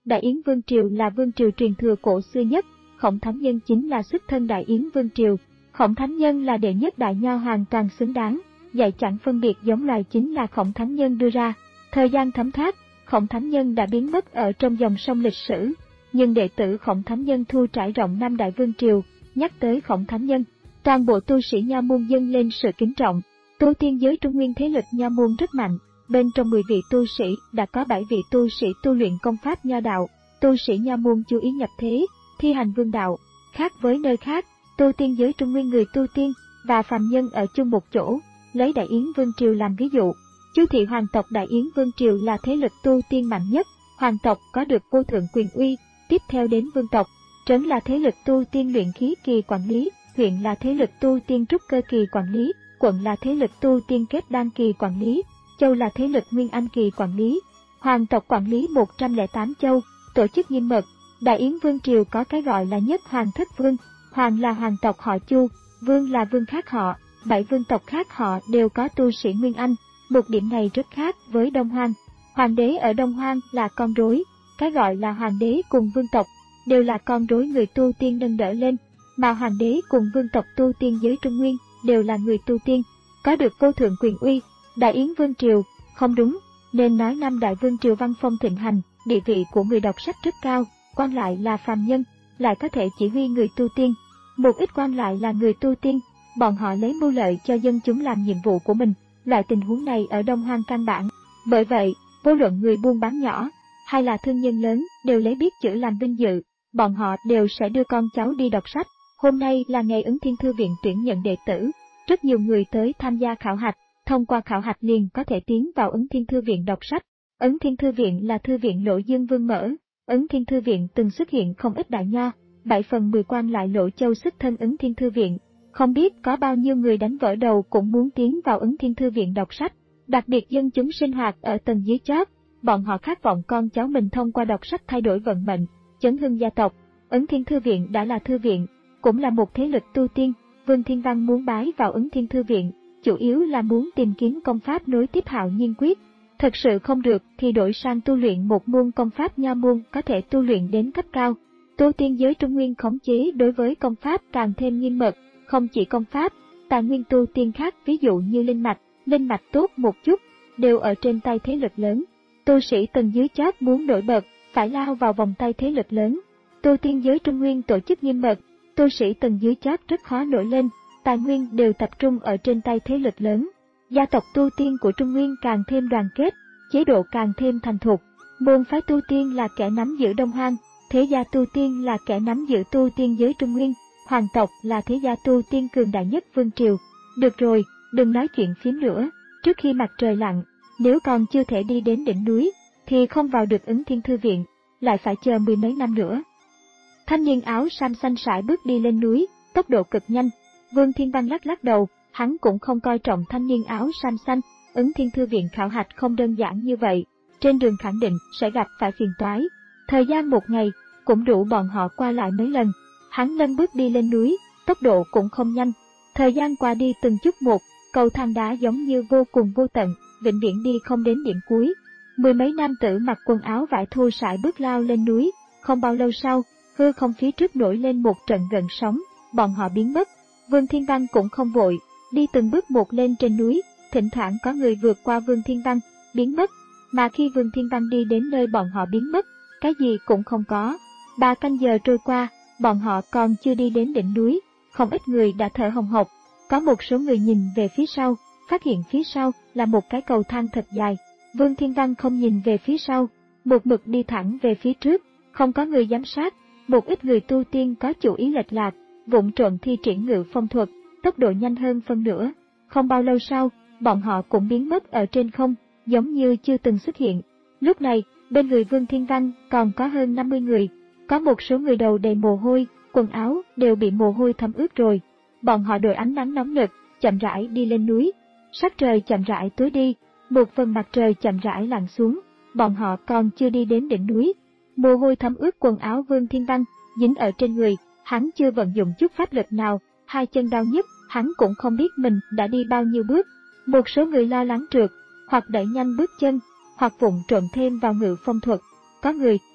Đại Yến Vương Triều là vương triều truyền thừa cổ xưa nhất, Khổng Thánh Nhân chính là xuất thân Đại Yến Vương Triều. Khổng Thánh Nhân là đệ nhất đại nho hoàn toàn xứng đáng, dạy chẳng phân biệt giống loài chính là Khổng Thánh Nhân đưa ra. Thời gian thấm thoát, Khổng Thánh Nhân đã biến mất ở trong dòng sông lịch sử, nhưng đệ tử Khổng Thánh Nhân thu trải rộng năm đại vương triều. Nhắc tới Khổng Thánh Nhân, toàn bộ tu sĩ nho môn dâng lên sự kính trọng. Tu tiên giới Trung Nguyên thế lực nho môn rất mạnh, bên trong mười vị tu sĩ đã có bảy vị tu sĩ tu luyện công pháp nho đạo. Tu sĩ nho môn chú ý nhập thế, thi hành vương đạo. Khác với nơi khác, tu tiên giới Trung Nguyên người tu tiên và phàm nhân ở chung một chỗ. Lấy Đại Yến Vương Triều làm ví dụ, Chu thị hoàng tộc Đại Yến Vương Triều là thế lực tu tiên mạnh nhất, hoàng tộc có được vô thượng quyền uy, tiếp theo đến vương tộc. Trấn là thế lực tu tiên luyện khí kỳ quản lý, huyện là thế lực tu tiên trúc cơ kỳ quản lý, quận là thế lực tu tiên kết đan kỳ quản lý, châu là thế lực nguyên anh kỳ quản lý. Hoàng tộc quản lý một trăm lẻ tám châu, tổ chức nghiêm mật. Đại Yến Vương Triều có cái gọi là nhất hoàng thất vương, hoàng là hoàng tộc họ Chu, vương là vương khác họ, bảy vương tộc khác họ đều có tu sĩ nguyên anh. Một điểm này rất khác với Đông Hoang. Hoàng đế ở Đông Hoang là con rối, cái gọi là hoàng đế cùng vương tộc đều là con rối người tu tiên nâng đỡ lên, mà hoàng đế cùng vương tộc tu tiên giới Trung Nguyên đều là người tu tiên, có được vô thượng quyền uy. Đại Yến Vương Triều, không đúng, nên nói năm đại vương triều văn phong thịnh hành, địa vị của người đọc sách rất cao, quan lại là phàm nhân, lại có thể chỉ huy người tu tiên. Một ít quan lại là người tu tiên, bọn họ lấy mưu lợi cho dân chúng làm nhiệm vụ của mình. Loại tình huống này ở Đông Hoang căn bản. Bởi vậy, vô luận người buôn bán nhỏ hay là thương nhân lớn đều lấy biết chữ làm vinh dự, bọn họ đều sẽ đưa con cháu đi đọc sách. Hôm nay là ngày Ứng Thiên Thư Viện tuyển nhận đệ tử, rất nhiều người tới tham gia khảo hạch, thông qua khảo hạch liền có thể tiến vào Ứng Thiên Thư Viện đọc sách. Ứng Thiên Thư Viện là thư viện Lỗ Dương Vương mở, Ứng Thiên Thư Viện từng xuất hiện không ít đại nho, bảy phần mười quan lại Lỗ Châu xuất thân Ứng Thiên Thư Viện. Không biết có bao nhiêu người đánh vỡ đầu cũng muốn tiến vào Ứng Thiên Thư Viện đọc sách, đặc biệt dân chúng sinh hoạt ở tầng dưới chót, bọn họ khát vọng con cháu mình thông qua đọc sách thay đổi vận mệnh, chấn hưng gia tộc. Ứng Thiên Thư Viện đã là thư viện, cũng là một thế lực tu tiên. Vương Thiên Văn muốn bái vào Ứng Thiên Thư Viện, chủ yếu là muốn tìm kiếm công pháp nối tiếp Hạo Nhiên Quyết. Thật sự không được thì đổi sang tu luyện một môn công pháp nho môn có thể tu luyện đến cấp cao. Tu tiên giới Trung Nguyên khống chế đối với công pháp càng thêm nghiêm mật. Không chỉ công pháp, tài nguyên tu tiên khác ví dụ như linh mạch, linh mạch tốt một chút, đều ở trên tay thế lực lớn. Tu sĩ tầng dưới chót muốn nổi bật, phải lao vào vòng tay thế lực lớn. Tu tiên giới Trung Nguyên tổ chức nghiêm mật, tu sĩ tầng dưới chót rất khó nổi lên, tài nguyên đều tập trung ở trên tay thế lực lớn. Gia tộc tu tiên của Trung Nguyên càng thêm đoàn kết, chế độ càng thêm thành thục. Môn phái tu tiên là kẻ nắm giữ Đông Hoang, thế gia tu tiên là kẻ nắm giữ tu tiên giới Trung Nguyên. Hoàng tộc là thế gia tu tiên cường đại nhất vương triều. Được rồi, đừng nói chuyện phím nữa, trước khi mặt trời lặn, nếu còn chưa thể đi đến đỉnh núi, thì không vào được Ứng Thiên Thư Viện, lại phải chờ mười mấy năm nữa. Thanh niên áo sam xanh sải bước đi lên núi, tốc độ cực nhanh. Vương Thiên Văn lắc lắc đầu, hắn cũng không coi trọng thanh niên áo sam xanh. Ứng Thiên Thư Viện khảo hạch không đơn giản như vậy, trên đường khẳng định sẽ gặp phải phiền toái. Thời gian một ngày, cũng đủ bọn họ qua lại mấy lần. Hắn nâng bước đi lên núi, tốc độ cũng không nhanh. Thời gian qua đi từng chút một, cầu thang đá giống như vô cùng vô tận, vĩnh viễn đi không đến điểm cuối. Mười mấy nam tử mặc quần áo vải thô sải bước lao lên núi, không bao lâu sau, hư không phía trước nổi lên một trận gợn sóng, bọn họ biến mất. Vương Thiên Văn cũng không vội, đi từng bước một lên trên núi, thỉnh thoảng có người vượt qua Vương Thiên Văn, biến mất, mà khi Vương Thiên Văn đi đến nơi bọn họ biến mất, cái gì cũng không có. Ba canh giờ trôi qua, bọn họ còn chưa đi đến đỉnh núi, không ít người đã thở hồng hộc. Có một số người nhìn về phía sau, phát hiện phía sau là một cái cầu thang thật dài. Vương Thiên Văn không nhìn về phía sau, một mực đi thẳng về phía trước, không có người giám sát. Một ít người tu tiên có chủ ý lệch lạc, vụng trộm thi triển ngự phong thuật, tốc độ nhanh hơn phân nửa. Không bao lâu sau, bọn họ cũng biến mất ở trên không, giống như chưa từng xuất hiện. Lúc này, bên người Vương Thiên Văn còn có hơn năm mươi người. Có một số người đầu đầy mồ hôi, quần áo đều bị mồ hôi thấm ướt rồi. Bọn họ đội ánh nắng nóng nực, chậm rãi đi lên núi. Sắc trời chậm rãi tối đi, một phần mặt trời chậm rãi lặn xuống. Bọn họ còn chưa đi đến đỉnh núi. Mồ hôi thấm ướt quần áo Vương Thiên Văn, dính ở trên người, hắn chưa vận dụng chút pháp lực nào, hai chân đau nhức, hắn cũng không biết mình đã đi bao nhiêu bước. Một số người lo lắng trượt, hoặc đẩy nhanh bước chân, hoặc vụng trộm thêm vào ngự phong thuật. Có người,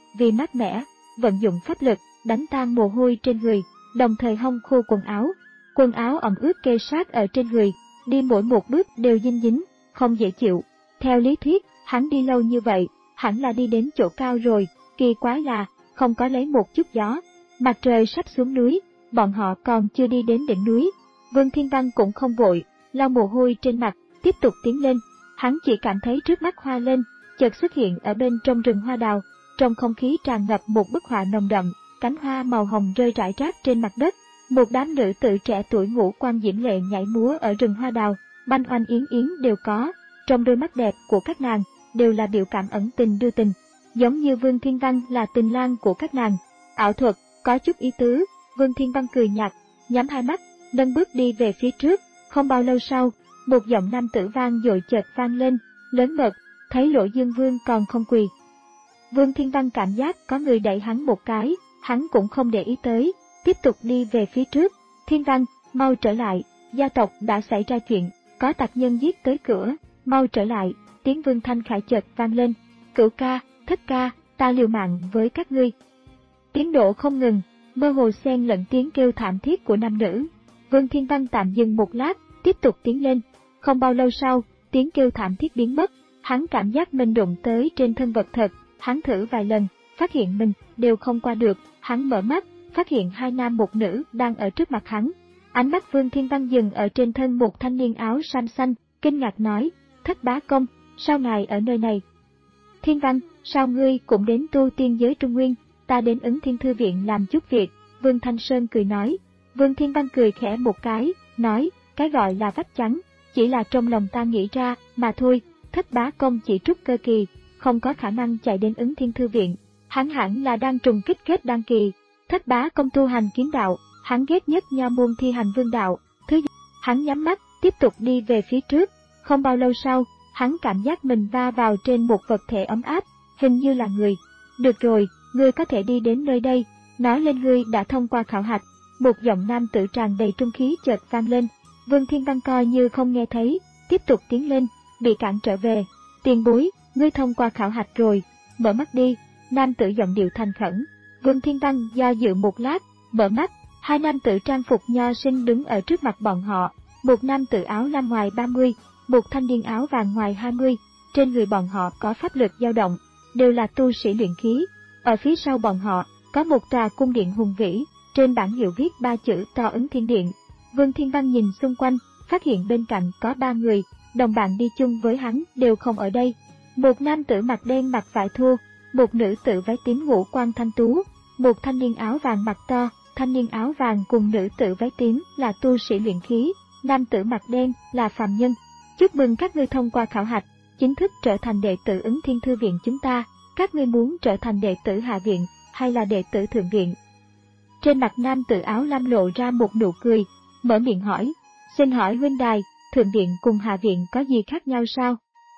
vì mát mẻ, vận dụng pháp lực, đánh tan mồ hôi trên người, đồng thời hong khô quần áo. Quần áo ẩm ướt kê sát ở trên người, đi mỗi một bước đều dinh dính, không dễ chịu. Theo lý thuyết, hắn đi lâu như vậy, hẳn là đi đến chỗ cao rồi, kỳ quái là, không có lấy một chút gió. Mặt trời sắp xuống núi, bọn họ còn chưa đi đến đỉnh núi. Vương Thiên Văn cũng không vội, lau mồ hôi trên mặt, tiếp tục tiến lên. Hắn chỉ cảm thấy trước mắt hoa lên, chợt xuất hiện ở bên trong rừng hoa đào. Trong không khí tràn ngập một bức họa nồng đậm, cánh hoa màu hồng rơi rải rác trên mặt đất. Một đám nữ tử trẻ tuổi ngũ quan diễm lệ nhảy múa ở rừng hoa đào, banh oanh yến yến đều có. Trong đôi mắt đẹp của các nàng, đều là biểu cảm ẩn tình đưa tình, giống như Vương Thiên Văn là tình lang của các nàng. Ảo thuật, có chút ý tứ. Vương Thiên Văn cười nhạt, nhắm hai mắt, nâng bước đi về phía trước. Không bao lâu sau, một giọng nam tử vang dội chợt vang lên, lớn mật, thấy Lỗ Dương Vương còn không quỳ. Vương Thiên Văn cảm giác có người đẩy hắn một cái, hắn cũng không để ý tới, tiếp tục đi về phía trước. Thiên Văn, mau trở lại, gia tộc đã xảy ra chuyện, có tặc nhân giết tới cửa, mau trở lại. Tiếng Vương Thanh Khải chợt vang lên, Cửu ca, Thất ca, ta liều mạng với các ngươi. Tiếng độ không ngừng, mơ hồ xen lẫn tiếng kêu thảm thiết của nam nữ. Vương Thiên Văn tạm dừng một lát, tiếp tục tiến lên. Không bao lâu sau, tiếng kêu thảm thiết biến mất, hắn cảm giác mình đụng tới trên thân vật thật, hắn thử vài lần, phát hiện mình đều không qua được, hắn mở mắt, phát hiện hai nam một nữ đang ở trước mặt hắn. Ánh mắt Vương Thiên Văn dừng ở trên thân một thanh niên áo sam xanh, kinh ngạc nói, Thất bá công, sao ngài ở nơi này? Thiên Văn, sao ngươi cũng đến tu tiên giới Trung Nguyên, ta đến Ứng Thiên Thư Viện làm chút việc. Vương Thanh Sơn cười nói. Vương Thiên Văn cười khẽ một cái, nói, cái gọi là vách chắn, chỉ là trong lòng ta nghĩ ra, mà thôi. Thất bá công chỉ trúc cơ kỳ, không có khả năng chạy đến Ứng Thiên Thư Viện, hắn hẳn là đang trùng kích kết đăng kỳ. Thất bá công tu hành kiếm đạo, hắn ghét nhất nho môn thi hành vương đạo. Thứ hắn nhắm mắt, tiếp tục đi về phía trước. Không bao lâu sau, hắn cảm giác mình va vào trên một vật thể ấm áp, hình như là người. Được rồi, ngươi có thể đi đến nơi đây, nói lên ngươi đã thông qua khảo hạch. Một giọng nam tử tràn đầy trung khí chợt vang lên. Vương Thiên Văn coi như không nghe thấy, tiếp tục tiến lên, bị cản trở về. Tiền bối, ngươi thông qua khảo hạch rồi, mở mắt đi. Nam tử giọng điệu thành khẩn. Vương Thiên Văn do dự một lát, mở mắt. Hai nam tử trang phục nho sinh đứng ở trước mặt bọn họ. Một nam tử áo lam ngoài ba mươi, một thanh niên áo vàng ngoài hai mươi. Trên người bọn họ có pháp lực dao động, đều là tu sĩ luyện khí. Ở phía sau bọn họ, có một tòa cung điện hùng vĩ, trên bảng hiệu viết ba chữ to Ứng Thiên Điện. Vương Thiên Văn nhìn xung quanh, phát hiện bên cạnh có ba người, đồng bạn đi chung với hắn đều không ở đây. Một nam tử mặt đen mặc vải thô, một nữ tử váy tím ngũ quan thanh tú, một thanh niên áo vàng mặt to. Thanh niên áo vàng cùng nữ tử váy tím là tu sĩ luyện khí, nam tử mặt đen là phàm nhân. Chúc mừng các ngươi thông qua khảo hạch, chính thức trở thành đệ tử Ứng Thiên Thư Viện chúng ta. Các ngươi muốn trở thành đệ tử Hạ Viện hay là đệ tử Thượng Viện? Trên mặt nam tử áo lam lộ ra một nụ cười, mở miệng hỏi, xin hỏi huynh đài, Thượng Viện cùng Hạ Viện có gì khác nhau sao?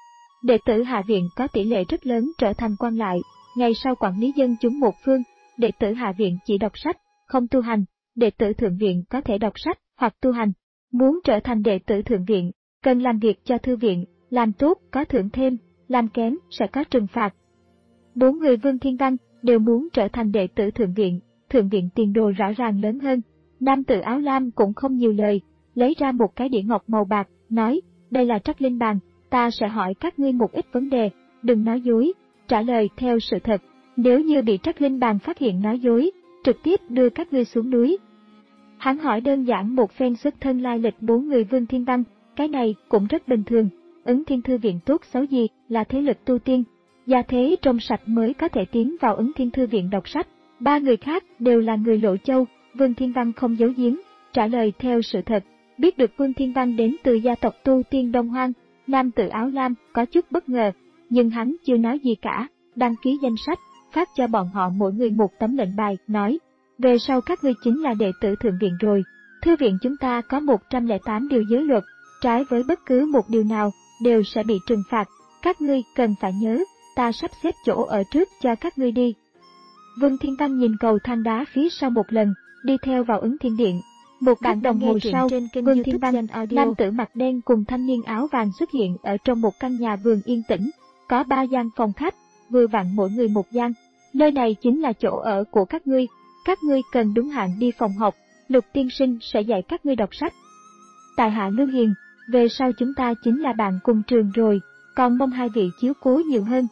Đệ tử Hạ Viện có tỷ lệ rất lớn trở thành quan lại, ngày sau quản lý dân chúng một phương. Đệ tử Hạ Viện chỉ đọc sách, không tu hành. Đệ tử Thượng Viện có thể đọc sách hoặc tu hành. Muốn trở thành đệ tử Thượng Viện, cần làm việc cho thư viện, làm tốt có thưởng thêm, làm kém sẽ có trừng phạt. Bốn người Vương Thiên Văn đều muốn trở thành đệ tử Thượng Viện. Thượng Viện tiền đồ rõ ràng lớn hơn. Nam tử áo lam cũng không nhiều lời, lấy ra một cái đĩa ngọc màu bạc, nói, đây là trắc linh bàn, ta sẽ hỏi các ngươi một ít vấn đề, đừng nói dối, trả lời theo sự thật. Nếu như bị trắc linh bàn phát hiện nói dối, trực tiếp đưa các ngươi xuống núi. Hắn hỏi đơn giản một phen xuất thân lai lịch bốn người Vương Thiên Văn, cái này cũng rất bình thường. Ứng Thiên Thư Viện tốt xấu gì là thế lực tu tiên, gia thế trong sạch mới có thể tiến vào Ứng Thiên Thư Viện đọc sách. Ba người khác đều là người Lộ Châu. Vương Thiên Văn không giấu giếm, trả lời theo sự thật. Biết được Vương Thiên Văn đến từ gia tộc tu tiên Đông Hoang, nam tử áo lam có chút bất ngờ, nhưng hắn chưa nói gì cả, đăng ký danh sách, phát cho bọn họ mỗi người một tấm lệnh bài, nói, về sau các ngươi chính là đệ tử Thượng Viện rồi. Thư viện chúng ta có một trăm lẻ tám điều giới luật, trái với bất cứ một điều nào, đều sẽ bị trừng phạt. Các ngươi cần phải nhớ, ta sắp xếp chỗ ở trước cho các ngươi đi. Vương Thiên Văn nhìn cầu thang đá phía sau một lần, đi theo vào Ứng Thiên Điện. Một bạn đồng hồ sau, Vương Thiên Văn, nam tử mặt đen cùng thanh niên áo vàng xuất hiện ở trong một căn nhà vườn yên tĩnh, có ba gian phòng khách, vừa vặn mỗi người một gian. Nơi này chính là chỗ ở của các ngươi, các ngươi cần đúng hạn đi phòng học, Lục tiên sinh sẽ dạy các ngươi đọc sách. Tại hạ Lưu Hiền, về sau chúng ta chính là bạn cùng trường rồi, còn mong hai vị chiếu cố nhiều hơn.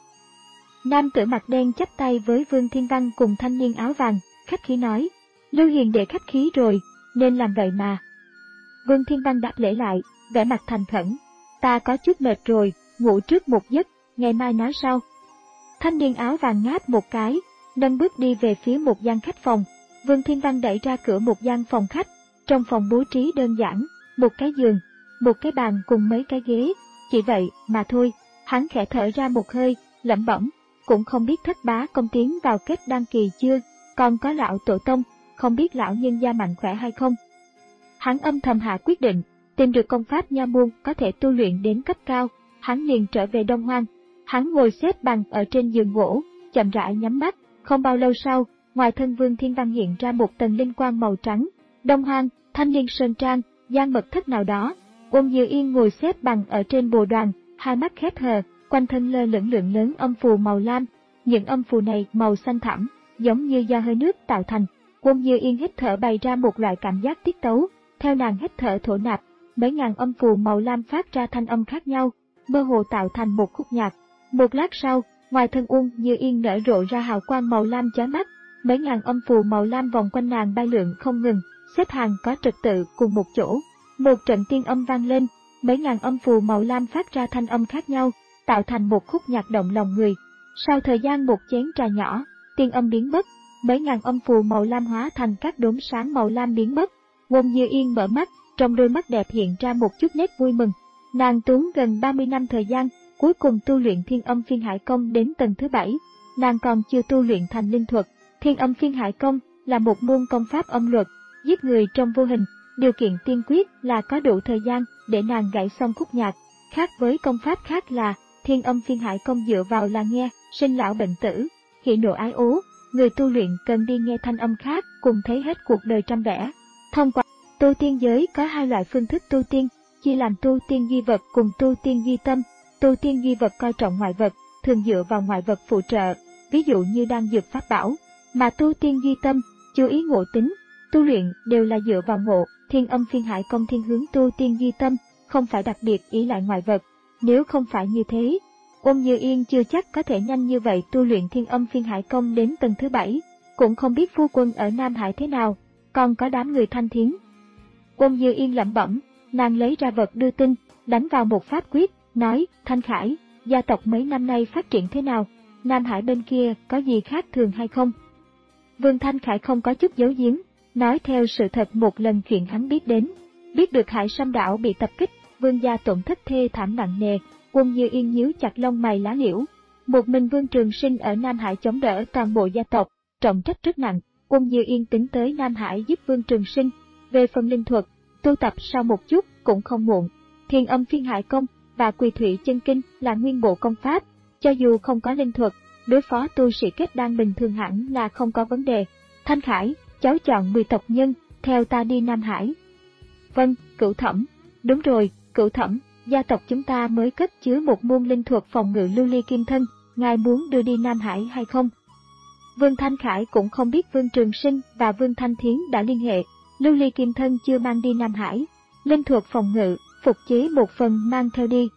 Nam tử mặt đen chắp tay với Vương Thiên Văn cùng thanh niên áo vàng, khách khí nói, Lưu Hiền để khách khí rồi, nên làm vậy mà. Vương Thiên Văn đáp lễ lại, vẻ mặt thành khẩn, ta có chút mệt rồi, ngủ trước một giấc, ngày mai nói sau. Thanh niên áo vàng ngáp một cái, nâng bước đi về phía một gian khách phòng. Vương Thiên Văn đẩy ra cửa một gian phòng khách, trong phòng bố trí đơn giản, một cái giường, một cái bàn cùng mấy cái ghế, chỉ vậy mà thôi. Hắn khẽ thở ra một hơi, lẩm bẩm, cũng không biết Thất Bá Công tiến vào kết đăng kỳ chưa, còn có lão tổ tông, không biết lão nhân gia mạnh khỏe hay không. Hắn âm thầm hạ quyết định, tìm được công pháp nha môn có thể tu luyện đến cấp cao, hắn liền trở về Đông Hoang. Hắn ngồi xếp bằng ở trên giường gỗ, chậm rãi nhắm mắt, không bao lâu sau, ngoài thân Vương Thiên Văn hiện ra một tầng linh quang màu trắng. Đông Hoang, Thanh Liên Sơn Trang, gian mật thất nào đó, Uông Như Yên ngồi xếp bằng ở trên bồ đoàn, hai mắt khép hờ, quanh thân lơ lửng lượng lớn âm phù màu lam. Những âm phù này màu xanh thẳm, giống như do hơi nước tạo thành. Uông Như Yên hít thở bày ra một loại cảm giác tiết tấu, theo nàng hít thở thổ nạp, mấy ngàn âm phù màu lam phát ra thanh âm khác nhau, mơ hồ tạo thành một khúc nhạc. Một lát sau, ngoài thân Uông Như Yên nở rộ ra hào quang màu lam chói mắt, mấy ngàn âm phù màu lam vòng quanh nàng bay lượn không ngừng, xếp hàng có trật tự cùng một chỗ. Một trận tiên âm vang lên, mấy ngàn âm phù màu lam phát ra thanh âm khác nhau, tạo thành một khúc nhạc động lòng người. Sau thời gian một chén trà nhỏ, tiên âm biến mất, mấy ngàn âm phù màu lam hóa thành các đốm sáng màu lam biến mất. Uông Như Yên mở mắt, trong đôi mắt đẹp hiện ra một chút nét vui mừng. Nàng tốn gần ba mươi năm thời gian, cuối cùng tu luyện Thiên Âm Phiên Hải Công đến tầng thứ bảy. Nàng còn chưa tu luyện thành linh thuật. Thiên Âm Phiên Hải Công là một môn công pháp âm luật, giết người trong vô hình. Điều kiện tiên quyết là có đủ thời gian để nàng gảy xong khúc nhạc. Khác với công pháp khác là Thiên Âm Phiên Hải Công dựa vào là nghe, sinh lão bệnh tử, hỉ nộ ái ố. Người tu luyện cần đi nghe thanh âm khác cùng thấy hết cuộc đời trăm vẻ. Thông qua tu tiên giới có hai loại phương thức tu tiên, chia làm tu tiên duy vật cùng tu tiên duy tâm. Tu tiên duy vật coi trọng ngoại vật, thường dựa vào ngoại vật phụ trợ, ví dụ như đan dược pháp bảo, mà tu tiên duy tâm, chú ý ngộ tính, tu luyện đều là dựa vào ngộ. Thiên Âm Phiên Hải Công thiên hướng tu tiên duy tâm, không phải đặc biệt ý lại ngoại vật. Nếu không phải như thế, Uông Như Yên chưa chắc có thể nhanh như vậy tu luyện Thiên Âm Phiên Hải Công đến tầng thứ bảy, cũng không biết phu quân ở Nam Hải thế nào, còn có đám người Thanh Thiến. Uông Như Yên lẩm bẩm, nàng lấy ra vật đưa tin, đánh vào một pháp quyết, nói, Thanh Khải, gia tộc mấy năm nay phát triển thế nào, Nam Hải bên kia có gì khác thường hay không? Vương Thanh Khải không có chút giấu giếm, nói theo sự thật một lần chuyện hắn biết đến. Biết được Hải Sâm đảo bị tập kích, vương gia tổn thất thê thảm nặng nề, Uông Như Yên nhíu chặt lông mày lá liễu. Một mình Vương Trường Sinh ở Nam Hải chống đỡ toàn bộ gia tộc, trọng trách rất nặng. Uông Như Yên tính tới Nam Hải giúp Vương Trường Sinh. Về phần linh thuật, tu tập sau một chút cũng không muộn. Thiên Âm Phiên Hải Công và Quỳ Thủy Chân Kinh là nguyên bộ công pháp, cho dù không có linh thuật, đối phó tu sĩ kết đan bình thường hẳn là không có vấn đề. Thanh Khải, cháu chọn mười tộc nhân, theo ta đi Nam Hải. Vâng, Cửu Thẩm. Đúng rồi, Cửu Thẩm, gia tộc chúng ta mới cất chứa một môn linh thuật phòng ngự lưu ly kim thân, ngài muốn đưa đi Nam Hải hay không? Vương Thanh Khải cũng không biết Vương Trường Sinh và Vương Thanh Thiến đã liên hệ, lưu ly kim thân chưa mang đi Nam Hải, linh thuật phòng ngự, phục chế một phần mang theo đi.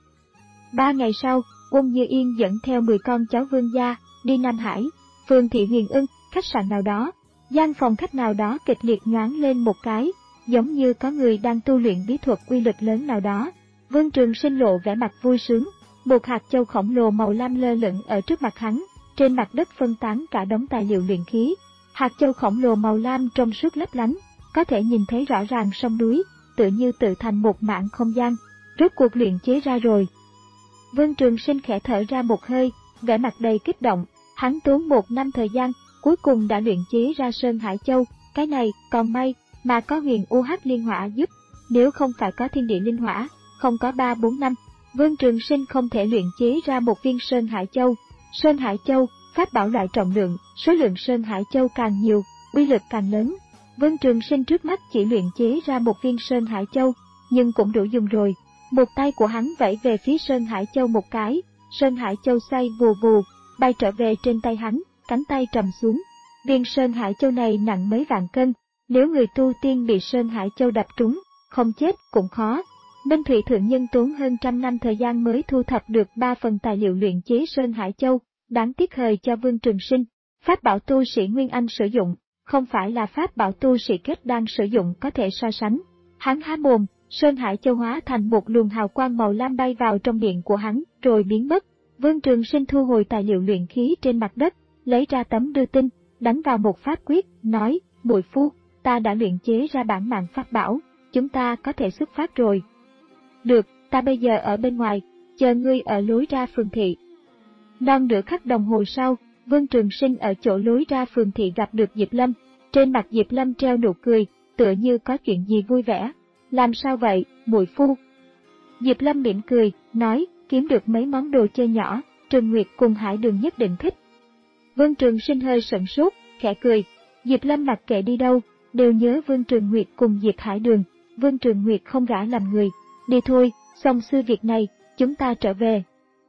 Ba ngày sau, Uông Như Yên dẫn theo mười con cháu Vương gia đi Nam Hải, Phương Thị Huyền Ưng, khách sạn nào đó, gian phòng khách nào đó kịch liệt nhoáng lên một cái, giống như có người đang tu luyện bí thuật uy lực lớn nào đó. Vương Trường Sinh lộ vẻ mặt vui sướng, một hạt châu khổng lồ màu lam lơ lửng ở trước mặt hắn, trên mặt đất phân tán cả đống tài liệu luyện khí. Hạt châu khổng lồ màu lam trong suốt lấp lánh, có thể nhìn thấy rõ ràng sông núi, tự như tự thành một mảng không gian, rốt cuộc luyện chế ra rồi. Vương Trường Sinh khẽ thở ra một hơi, vẻ mặt đầy kích động, hắn tốn một năm thời gian, cuối cùng đã luyện chế ra Sơn Hải Châu, cái này còn may mà có Huyền U Hắc Liên Hỏa giúp, nếu không phải có Thiên Địa Linh Hỏa, không có ba bốn năm, Vương Trường Sinh không thể luyện chế ra một viên Sơn Hải Châu. Sơn Hải Châu, pháp bảo loại trọng lượng, số lượng Sơn Hải Châu càng nhiều, uy lực càng lớn. Vương Trường Sinh trước mắt chỉ luyện chế ra một viên Sơn Hải Châu, nhưng cũng đủ dùng rồi. Một tay của hắn vẫy về phía Sơn Hải Châu một cái, Sơn Hải Châu xoay vù vù, bay trở về trên tay hắn, cánh tay trầm xuống. Viên Sơn Hải Châu này nặng mấy vạn cân, nếu người tu tiên bị Sơn Hải Châu đập trúng, không chết cũng khó. Minh Thủy Thượng Nhân tốn hơn trăm năm thời gian mới thu thập được ba phần tài liệu luyện chế Sơn Hải Châu, đáng tiếc hời cho Vương Trường Sinh. Pháp bảo tu sĩ Nguyên Anh sử dụng, không phải là pháp bảo tu sĩ kết đan sử dụng có thể so sánh. Hắn há mồm, Sơn Hải Châu hóa thành một luồng hào quang màu lam bay vào trong miệng của hắn, rồi biến mất. Vương Trường Sinh thu hồi tài liệu luyện khí trên mặt đất, lấy ra tấm đưa tin, đánh vào một pháp quyết, nói, muội phu, ta đã luyện chế ra bản mạng pháp bảo, chúng ta có thể xuất phát rồi. Được, ta bây giờ ở bên ngoài, chờ ngươi ở lối ra phường thị. Non nửa khắc đồng hồ sau, Vương Trường Sinh ở chỗ lối ra phường thị gặp được Diệp Lâm. Trên mặt Diệp Lâm treo nụ cười, tựa như có chuyện gì vui vẻ. Làm sao vậy, muội phu? Diệp Lâm mỉm cười, nói, kiếm được mấy món đồ chơi nhỏ, Trường Nguyệt cùng Hải Đường nhất định thích. Vương Trường Sinh hơi sửng sốt, khẽ cười. Diệp Lâm mặc kệ đi đâu, đều nhớ Vương Trường Nguyệt cùng Diệp Hải Đường. Vương Trường Nguyệt không gả làm người. Đi thôi, xong xuôi việc này, chúng ta trở về.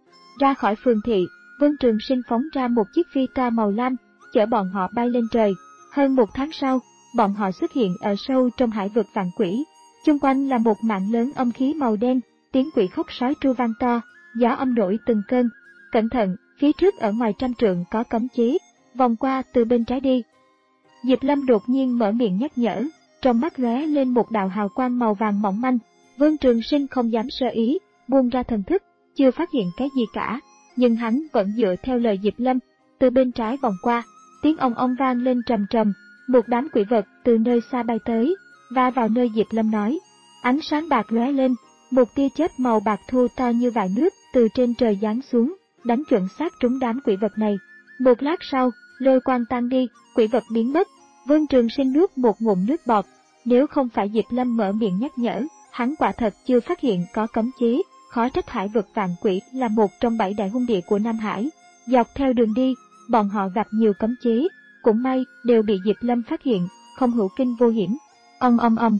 Ra khỏi phường thị, Vương Trường Sinh phóng ra một chiếc phi toa màu lam, chở bọn họ bay lên trời. Hơn một tháng sau, bọn họ xuất hiện ở sâu trong hải vực vạn quỷ. Chung quanh là một mạng lớn âm khí màu đen, tiếng quỷ khóc sói tru vang to, gió âm nổi từng cơn. Cẩn thận, phía trước ở ngoài trăm trượng có cấm chế, vòng qua từ bên trái đi. Diệp Lâm đột nhiên mở miệng nhắc nhở, trong mắt lóe lên một đạo hào quang màu vàng mỏng manh. Vương Trường Sinh không dám sơ ý, buông ra thần thức, chưa phát hiện cái gì cả, nhưng hắn vẫn dựa theo lời Diệp Lâm, từ bên trái vòng qua. Tiếng ong ong vang lên trầm trầm, một đám quỷ vật từ nơi xa bay tới, va vào nơi Diệp Lâm nói. Ánh sáng bạc lóe lên, một tia chớp màu bạc thô to như vại nước từ trên trời giáng xuống, đánh chuẩn xác trúng đám quỷ vật này. Một lát sau, lôi quang tan đi, quỷ vật biến mất. Vương Trường Sinh nuốt một ngụm nước bọt, nếu không phải Diệp Lâm mở miệng nhắc nhở, hắn quả thật chưa phát hiện có cấm chế. Khó trách hải vực vạn quỷ là một trong bảy đại hung địa của Nam Hải. Dọc theo đường đi, bọn họ gặp nhiều cấm chế, cũng may đều bị Diệp Lâm phát hiện, không hữu kinh vô hiểm. Ong ong ong.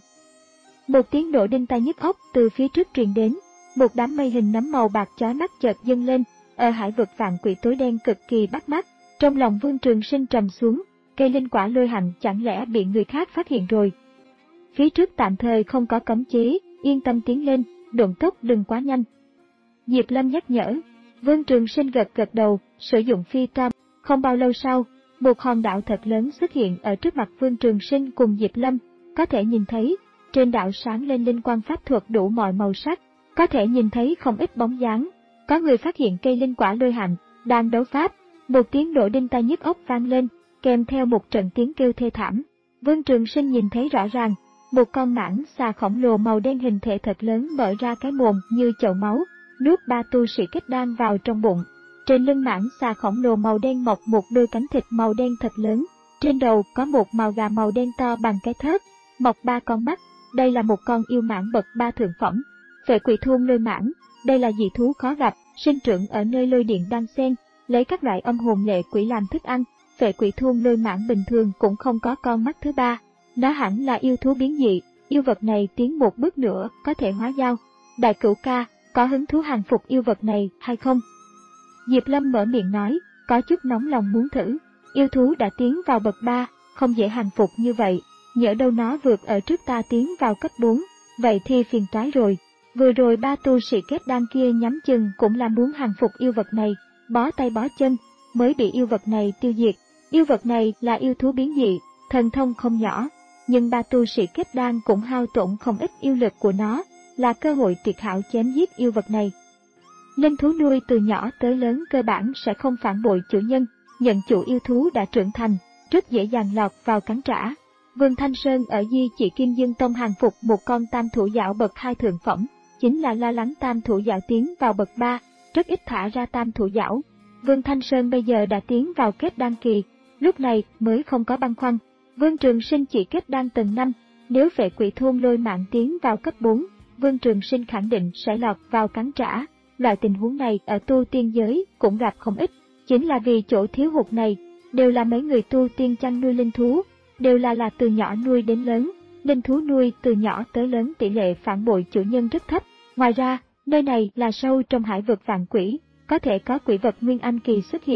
Một tiếng nổ đinh tai nhức óc từ phía trước truyền đến, một đám mây hình nấm màu bạc chói mắt chợt dâng lên, ở hải vực vạn quỷ tối đen cực kỳ bắt mắt. Trong lòng Vương Trường Sinh trầm xuống, cây linh quả lôi hạnh chẳng lẽ bị người khác phát hiện rồi. Phía trước tạm thời không có cấm chế, yên tâm tiến lên, độn tốc đừng quá nhanh. Diệp Lâm nhắc nhở. Vương Trường Sinh gật gật đầu, sử dụng phi toa. Không bao lâu sau, một hòn đảo thật lớn xuất hiện ở trước mặt Vương Trường Sinh cùng Diệp Lâm. Có thể nhìn thấy, trên đảo sáng lên linh quang pháp thuật đủ mọi màu sắc, có thể nhìn thấy không ít bóng dáng. Có người phát hiện cây linh quả lôi hạnh đang đấu pháp. Một tiếng nổ đinh tai nhức óc vang lên, kèm theo một trận tiếng kêu thê thảm. Vương Trường Sinh nhìn thấy rõ ràng, một con mãng xà khổng lồ màu đen hình thể thật lớn mở ra cái mồm như chậu máu, nuốt ba tu sĩ kết đan vào trong bụng. Trên lưng mãng xà khổng lồ màu đen mọc một đôi cánh thịt màu đen thật lớn, trên đầu có một mào gà màu đen to bằng cái thớt, mọc ba con mắt. Đây là một con yêu mãng bậc ba thượng phẩm. Phệ quỷ thôn lôi mãng, đây là dị thú khó gặp, sinh trưởng ở nơi lôi điện đan xen, lấy các loại âm hồn lệ quỷ làm thức ăn. Phệ quỷ thôn lôi mãng bình thường cũng không có con mắt thứ ba, nó hẳn là yêu thú biến dị. Yêu vật này tiến một bước nữa có thể hóa dao. Đại cửu ca, có hứng thú hàng phục yêu vật này hay không? Diệp Lâm mở miệng nói, có chút nóng lòng muốn thử. Yêu thú đã tiến vào bậc ba, không dễ hàng phục như vậy, nhỡ đâu nó vượt ở trước ta tiến vào cấp bốn, vậy thì phiền toái rồi. Vừa rồi ba tu sĩ kết đan kia nhắm chừng cũng là muốn hàng phục yêu vật này, bó tay bó chân, mới bị yêu vật này tiêu diệt. Yêu vật này là yêu thú biến dị, thần thông không nhỏ, nhưng ba tu sĩ kết đan cũng hao tổn không ít yêu lực của nó, là cơ hội tuyệt hảo chém giết yêu vật này. Linh thú nuôi từ nhỏ tới lớn cơ bản sẽ không phản bội chủ nhân, nhận chủ yêu thú đã trưởng thành, rất dễ dàng lọt vào cắn trả. Vương Thanh Sơn ở Di Chỉ Kim Dương Tông hàng phục một con tam thủ dạo bậc hai thượng phẩm, chính là lo lắng tam thủ dạo tiến vào bậc ba, rất ít thả ra tam thủ dạo. Vương Thanh Sơn bây giờ đã tiến vào kết đan kỳ, lúc này mới không có băn khoăn. Vương Trường Sinh chỉ kết đan tầng năm, nếu Phệ quỷ thôn lôi mạng tiến vào cấp bốn, Vương Trường Sinh khẳng định sẽ lọt vào cắn trả. Loại tình huống này ở tu tiên giới cũng gặp không ít, chính là vì chỗ thiếu hụt này, đều là mấy người tu tiên chăn nuôi linh thú, đều là là từ nhỏ nuôi đến lớn, linh thú nuôi từ nhỏ tới lớn tỷ lệ phản bội chủ nhân rất thấp. Ngoài ra, nơi này là sâu trong hải vực vạn quỷ, có thể có quỷ vật Nguyên Anh kỳ xuất hiện.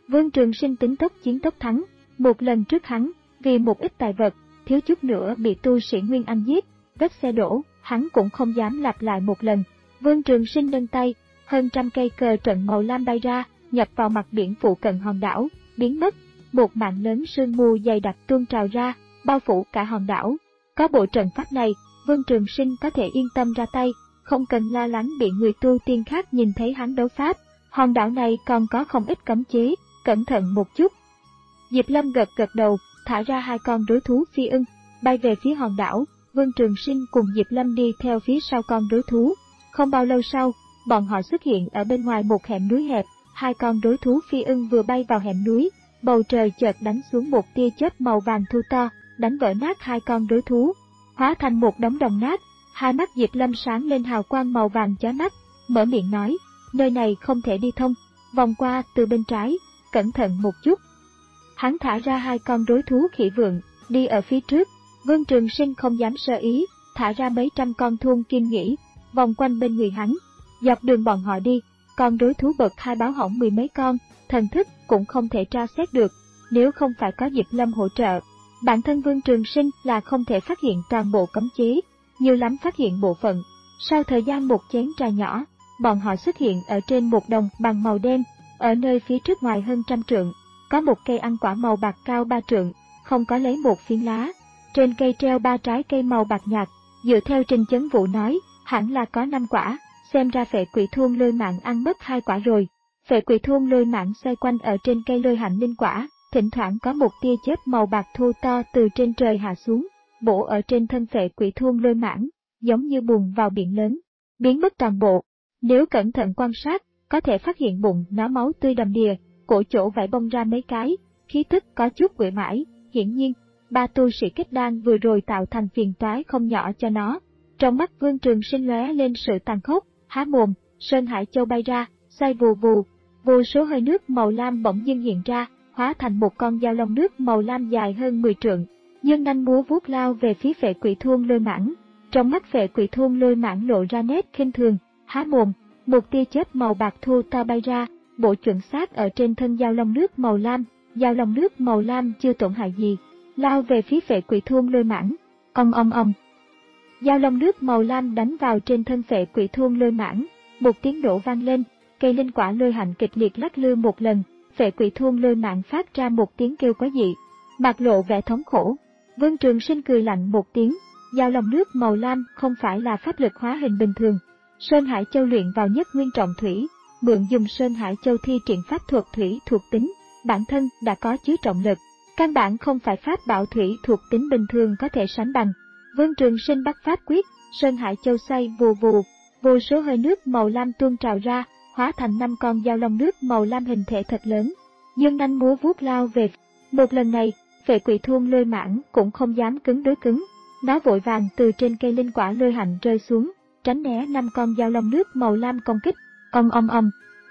Vương Trường Sinh tính tốc chiến tốc thắng, một lần trước hắn, vì một ít tài vật, thiếu chút nữa bị tu sĩ Nguyên Anh giết, vết xe đổ, hắn cũng không dám lặp lại một lần. Vương Trường Sinh nâng tay, hơn trăm cây cờ trận màu lam bay ra, nhập vào mặt biển phụ cận hòn đảo, biến mất. Một mảng lớn sương mù dày đặc tuôn trào ra, bao phủ cả hòn đảo. Có bộ trận pháp này, Vương Trường Sinh có thể yên tâm ra tay, không cần lo lắng bị người tu tiên khác nhìn thấy hắn đấu pháp. Hòn đảo này còn có không ít cấm chế, cẩn thận một chút. Diệp Lâm gật gật đầu, thả ra hai con đối thú phi ưng, bay về phía hòn đảo. Vương Trường Sinh cùng Diệp Lâm đi theo phía sau con đối thú. Không bao lâu sau, bọn họ xuất hiện ở bên ngoài một hẻm núi hẹp. Hai con đối thú phi ưng vừa bay vào hẻm núi, bầu trời chợt đánh xuống một tia chớp màu vàng thu to, đánh vỡ nát hai con đối thú, hóa thành một đống đồng nát. Hai mắt Diệp Lâm sáng lên hào quang màu vàng chói mắt, mở miệng nói, nơi này không thể đi thông, vòng qua từ bên trái, cẩn thận một chút. Hắn thả ra hai con đối thú khỉ vượn, đi ở phía trước. Vương Trường Sinh không dám sơ ý, thả ra mấy trăm con thuôn kim nghĩ, vòng quanh bên người hắn. Dọc đường bọn họ đi, con đối thú bậc hai báo hỏng mười mấy con, thần thức cũng không thể tra xét được, nếu không phải có Diệp Lâm hỗ trợ. Bản thân Vương Trường Sinh là không thể phát hiện toàn bộ cấm chế, nhiều lắm phát hiện bộ phận. Sau thời gian một chén trà nhỏ, bọn họ xuất hiện ở trên một đồng bằng màu đen, ở nơi phía trước ngoài hơn trăm trượng, có một cây ăn quả màu bạc cao ba trượng, không có lấy một phiến lá. Trên cây treo ba trái cây màu bạc nhạt, dựa theo Trình Chấn Vũ nói, hẳn là có năm quả, xem ra Phệ Quỷ Thôn Lôi Mãng ăn mất hai quả rồi. Phệ Quỷ Thôn Lôi Mãng xoay quanh ở trên cây lôi hạnh linh quả, thỉnh thoảng có một tia chớp màu bạc thu to từ trên trời hạ xuống, bổ ở trên thân Phệ Quỷ Thôn Lôi Mãng, giống như bùn vào biển lớn, biến mất toàn bộ. Nếu cẩn thận quan sát, có thể phát hiện bụng nó máu tươi đầm đìa, cổ chỗ vảy bông ra mấy cái, khí tức có chút uể mãi. Hiển nhiên, ba tu sĩ kết đan vừa rồi tạo thành phiền toái không nhỏ cho nó. Trong mắt Vương Trường Sinh lóe lên sự tàn khốc, há mồm, Sơn Hải Châu bay ra, xoay vù vù, vô số hơi nước màu lam bỗng dưng hiện ra, hóa thành một con dao long nước màu lam dài hơn mười trượng, dương nanh múa vuốt lao về phía Phệ Quỷ Thôn Lôi Mãng. Trong mắt Phệ Quỷ Thôn Lôi Mãng lộ ra nét khinh thường, há mồm, một tia chớp màu bạc thu to bay ra, bổ chuẩn xác ở trên thân dao long nước màu lam. Dao long nước màu lam chưa tổn hại gì, lao về phía Phệ Quỷ Thôn Lôi Mãng. Ong ong ong. Dao long nước màu lam đánh vào trên thân Phệ Quỷ Thôn Lôi Mãng, một tiếng nổ vang lên, cây linh quả lôi hạnh kịch liệt lắc lư một lần, Phệ Quỷ Thôn Lôi Mãng phát ra một tiếng kêu quái dị, mặt lộ vẻ thống khổ. Vương Trường Sinh cười lạnh một tiếng, dao long nước màu lam không phải là pháp lực hóa hình bình thường. Sơn Hải Châu luyện vào nhất nguyên trọng thủy, mượn dùng Sơn Hải Châu thi triển pháp thuật thủy thuộc tính, bản thân đã có chứa trọng lực, căn bản không phải pháp bảo thủy thuộc tính bình thường có thể sánh bằng. Vương Trường Sinh bắt pháp quyết, Sơn Hải Châu xoay vù vù, vô số hơi nước màu lam tuôn trào ra, hóa thành năm con dao long nước màu lam hình thể thật lớn, dương nanh múa vuốt lao về. Một lần này, Phệ Quỷ Thôn Lôi Mãng cũng không dám cứng đối cứng, nó vội vàng từ trên cây linh quả lôi hạnh rơi xuống, tránh né năm con dao long nước màu lam công kích. Ong ong ong.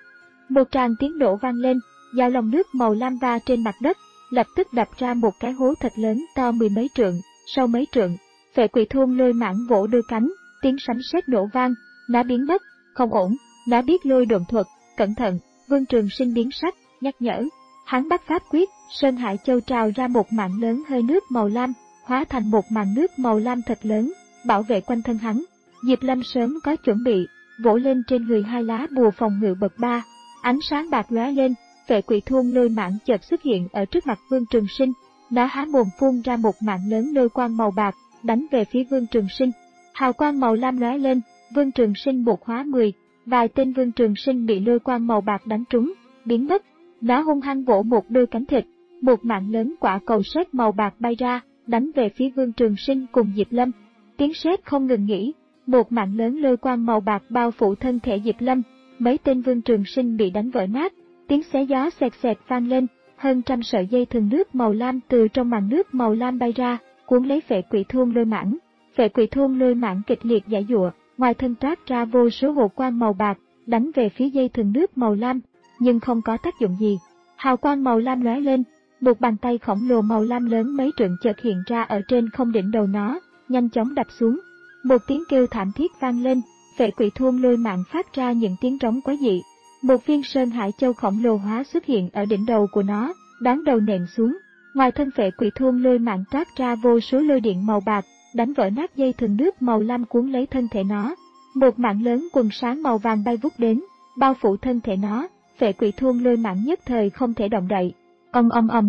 Một tràng tiếng nổ vang lên, dao long nước màu lam va trên mặt đất, lập tức đập ra một cái hố thật lớn to mười mấy trượng, sâu mấy trượng. Phệ Quỷ Thôn Lôi Mãng vỗ đôi cánh, tiếng sấm sét nổ vang, nó biến mất, không ổn, nó biết lôi độn thuật, cẩn thận. Vương Trường Sinh biến sắc, nhắc nhở. Hắn bắt pháp quyết, Sơn Hải Châu trào ra một mảng lớn hơi nước màu lam, hóa thành một màn nước màu lam thật lớn, bảo vệ quanh thân hắn. Diệp Lâm sớm có chuẩn bị, vỗ lên trên người hai lá bùa phòng ngự bậc ba, ánh sáng bạc lóe lên, Phệ Quỷ Thôn Lôi Mãng chợt xuất hiện ở trước mặt Vương Trường Sinh, nó há mồm phun ra một mảng lớn lôi quang màu bạc, đánh về phía Vương Trường Sinh. Hào quang màu lam lóe lên, Vương Trường Sinh một hóa mười, vài tên Vương Trường Sinh bị lôi quang màu bạc đánh trúng, biến mất. Nó hung hăng vỗ một đôi cánh thịt, một mảng lớn quả cầu sét màu bạc bay ra, đánh về phía Vương Trường Sinh cùng Diệp Lâm. Tiếng sét không ngừng nghỉ, một mảng lớn lôi quang màu bạc bao phủ thân thể Diệp Lâm, mấy tên Vương Trường Sinh bị đánh vỡ nát, tiếng xé gió xẹt xẹt vang lên, hơn trăm sợi dây thừng nước màu lam từ trong màn nước màu lam bay ra, cuốn lấy Phệ Quỷ Thôn Lôi Mãng. Phệ Quỷ Thôn Lôi Mãng kịch liệt giãy giụa, ngoài thân toát ra vô số hồ quang màu bạc, đánh về phía dây thừng nước màu lam, nhưng không có tác dụng gì. Hào quang màu lam lóe lên, một bàn tay khổng lồ màu lam lớn mấy trượng chợt hiện ra ở trên không đỉnh đầu nó, nhanh chóng đập xuống. Một tiếng kêu thảm thiết vang lên, Phệ Quỷ Thôn Lôi Mãng phát ra những tiếng trống quái dị. Một viên Sơn Hải Châu khổng lồ hóa xuất hiện ở đỉnh đầu của nó, đón đầu nện xuống. Ngoài thân Phệ Quỷ Thôn Lôi Mạng toát ra vô số lôi điện màu bạc, đánh vỡ nát dây thừng nước màu lam cuốn lấy thân thể nó. Một mạng lớn quần sáng màu vàng bay vút đến, bao phủ thân thể nó. Phệ Quỷ Thôn Lôi Mạng nhất thời không thể động đậy. Ầm ầm ầm.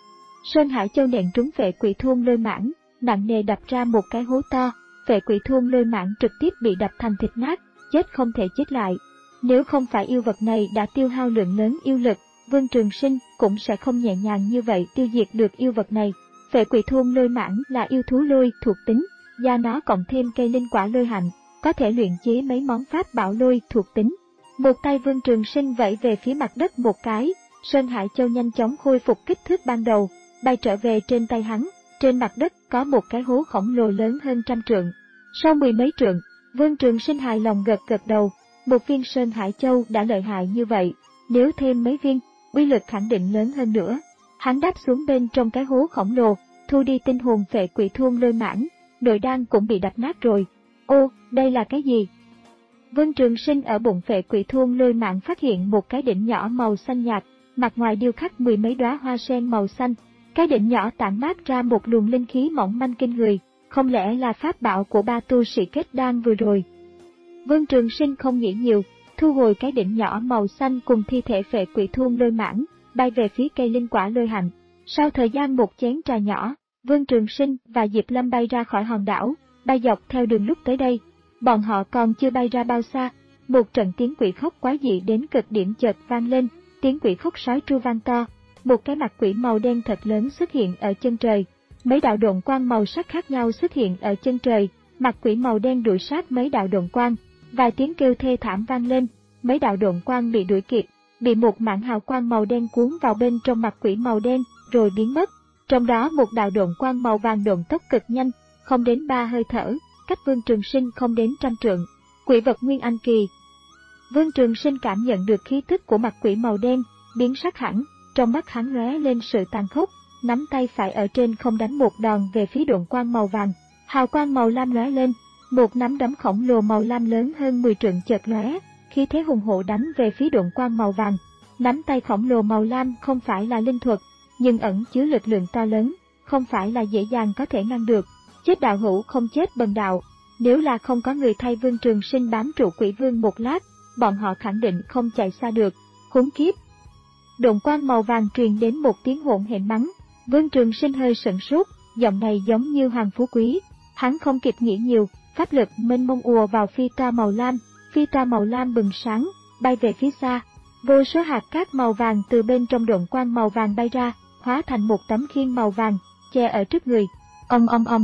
Sơn Hải Châu nện trúng Phệ Quỷ Thôn Lôi Mạng, nặng nề đập ra một cái hố to. Phệ Quỷ Thôn Lôi Mạng trực tiếp bị đập thành thịt nát, chết không thể chết lại. Nếu không phải yêu vật này đã tiêu hao lượng lớn yêu lực, Vương Trường Sinh cũng sẽ không nhẹ nhàng như vậy tiêu diệt được yêu vật này. Phệ Quỷ Thôn Lôi Mãng là yêu thú lôi thuộc tính, da nó cộng thêm cây linh quả lôi hạnh, có thể luyện chế mấy món pháp bảo lôi thuộc tính. Một tay Vương Trường Sinh vẫy về phía mặt đất một cái, Sơn Hải Châu nhanh chóng khôi phục kích thước ban đầu, bay trở về trên tay hắn. Trên mặt đất có một cái hố khổng lồ lớn hơn trăm trượng. Sau mười mấy trượng, Vương Trường Sinh hài lòng gật gật đầu. Một viên Sơn Hải Châu đã lợi hại như vậy, nếu thêm mấy viên, uy lực khẳng định lớn hơn nữa. Hắn đáp xuống bên trong cái hố khổng lồ, thu đi tinh hồn Phệ Quỷ Thôn Lôi Mãng, nội đan cũng bị đập nát rồi. Ô, đây là cái gì? Vương Trường Sinh ở bụng Phệ Quỷ Thôn Lôi Mãng phát hiện một cái đỉnh nhỏ màu xanh nhạt, mặt ngoài điêu khắc mười mấy đóa hoa sen màu xanh. Cái đỉnh nhỏ tản mát ra một luồng linh khí mỏng manh kinh người, không lẽ là pháp bảo của ba tu sĩ kết đan vừa rồi? Vương Trường Sinh không nghĩ nhiều, thu hồi cái đỉnh nhỏ màu xanh cùng thi thể Phệ Quỷ Thôn Lôi Mãng, bay về phía cây linh quả lôi hạnh. Sau thời gian một chén trà nhỏ, Vương Trường Sinh và Diệp Lâm bay ra khỏi hòn đảo, bay dọc theo đường lúc tới đây. Bọn họ còn chưa bay ra bao xa, một trận tiếng quỷ khóc quái dị đến cực điểm chợt vang lên, tiếng quỷ khóc sói tru vang to. Một cái mặt quỷ màu đen thật lớn xuất hiện ở chân trời, mấy đạo độn quang màu sắc khác nhau xuất hiện ở chân trời, mặt quỷ màu đen đuổi sát mấy đạo độn quang, vài tiếng kêu thê thảm vang lên, mấy đạo độn quang bị đuổi kịp, bị một mảng hào quang màu đen cuốn vào bên trong mặt quỷ màu đen, rồi biến mất. Trong đó một đạo độn quang màu vàng độn tốc cực nhanh, không đến ba hơi thở, cách Vương Trường Sinh không đến trăm trượng. Quỷ vật Nguyên Anh Kỳ. Vương Trường Sinh cảm nhận được khí tức của mặt quỷ màu đen, biến sắc hẳn. Trong mắt hắn lóe lên sự tàn khốc, nắm tay phải ở trên không đánh một đòn về phía độn quang màu vàng. Hào quang màu lam lóe lên, một nắm đấm khổng lồ màu lam lớn hơn mười trượng chợt lóe, khí thế hùng hổ đánh về phía độn quang màu vàng. Nắm tay khổng lồ màu lam không phải là linh thuật, nhưng ẩn chứa lực lượng to lớn, không phải là dễ dàng có thể ngăn được. Chết đạo hữu không chết bần đạo, nếu là không có người thay Vương Trường Sinh bám trụ Quỷ Vương một lát, bọn họ khẳng định không chạy xa được. Khốn kiếp! Độn quang màu vàng truyền đến một tiếng hỗn hển mắng, Vương Trường Sinh hơi sửng sốt, giọng này giống như Hoàng Phú Quý. Hắn không kịp nghĩ nhiều, pháp lực mênh mông ùa vào phi toa màu lam, phi toa màu lam bừng sáng, bay về phía xa. Vô số hạt cát màu vàng từ bên trong độn quang màu vàng bay ra, hóa thành một tấm khiên màu vàng, che ở trước người. Ầm ầm ầm.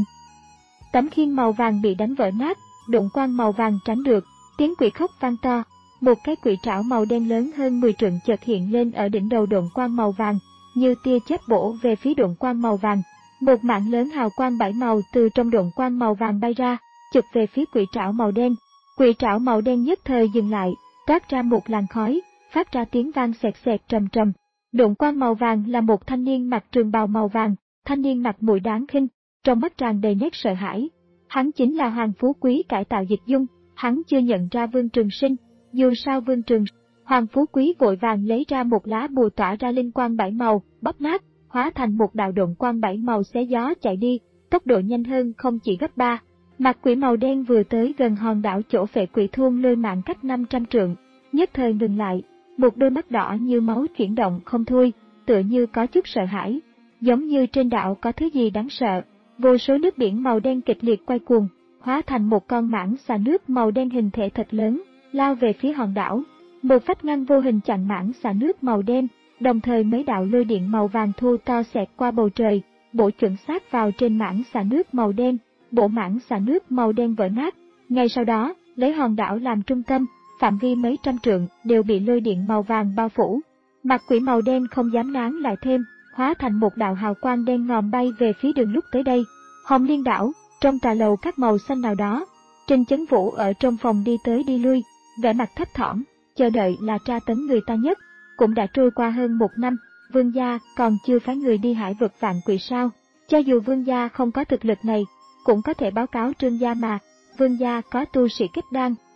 Tấm khiên màu vàng bị đánh vỡ nát, độn quang màu vàng tránh được, tiếng quỷ khóc vang to. Một cái quỷ trảo màu đen lớn hơn mười trượng chợt hiện lên ở đỉnh đầu độn quang màu vàng, như tia chớp bổ về phía độn quang màu vàng. Một mảng lớn hào quang bảy màu từ trong độn quang màu vàng bay ra, chụp về phía quỷ trảo màu đen. Quỷ trảo màu đen nhất thời dừng lại, toát ra một làn khói, phát ra tiếng vang xẹt xẹt trầm trầm. Độn quang màu vàng là một thanh niên mặc trường bào màu vàng, thanh niên mặt mũi đáng khinh, trong mắt tràn đầy nét sợ hãi. Hắn chính là Hoàng Phú Quý cải tạo dịch dung, hắn chưa nhận ra Vương Trường Sinh. Dù sao Vương Trường, Hoàng Phú Quý vội vàng lấy ra một lá bùa tỏa ra linh quang bảy màu, bóp nát, hóa thành một đạo độn quang bảy màu xé gió chạy đi, tốc độ nhanh hơn không chỉ gấp ba. Mặt quỷ màu đen vừa tới gần hòn đảo chỗ Phệ Quỷ Thôn Lôi Mãng cách năm trăm trượng, nhất thời ngừng lại, một đôi mắt đỏ như máu chuyển động không thôi, tựa như có chút sợ hãi, giống như trên đảo có thứ gì đáng sợ. Vô số nước biển màu đen kịch liệt quay cuồng, hóa thành một con mãng xà nước màu đen hình thể thật lớn, lao về phía hòn đảo. Một vách ngăn vô hình chặn mãng xà nước màu đen, đồng thời mấy đạo lôi điện màu vàng thu to xẹt qua bầu trời, bổ chuẩn xác vào trên mãng xà nước màu đen, bộ mãng xà nước màu đen vỡ nát. Ngay sau đó, lấy hòn đảo làm trung tâm, phạm vi mấy trăm trượng đều bị lôi điện màu vàng bao phủ. Mặt quỷ màu đen không dám nán lại thêm, hóa thành một đạo hào quang đen ngòm bay về phía đường lúc tới đây. Hồng Liên đảo, trong tòa lầu các màu xanh nào đó, Trình Chấn Vũ ở trong phòng đi tới đi lui, vẻ mặt thấp thỏm, chờ đợi là tra tấn người ta nhất. Cũng đã trôi qua hơn một năm, Vương gia còn chưa phái người đi hải vực vạn quỷ sao? Cho dù Vương gia không có thực lực này, cũng có thể báo cáo Trương gia mà. Vương gia có tu sĩ kết đan,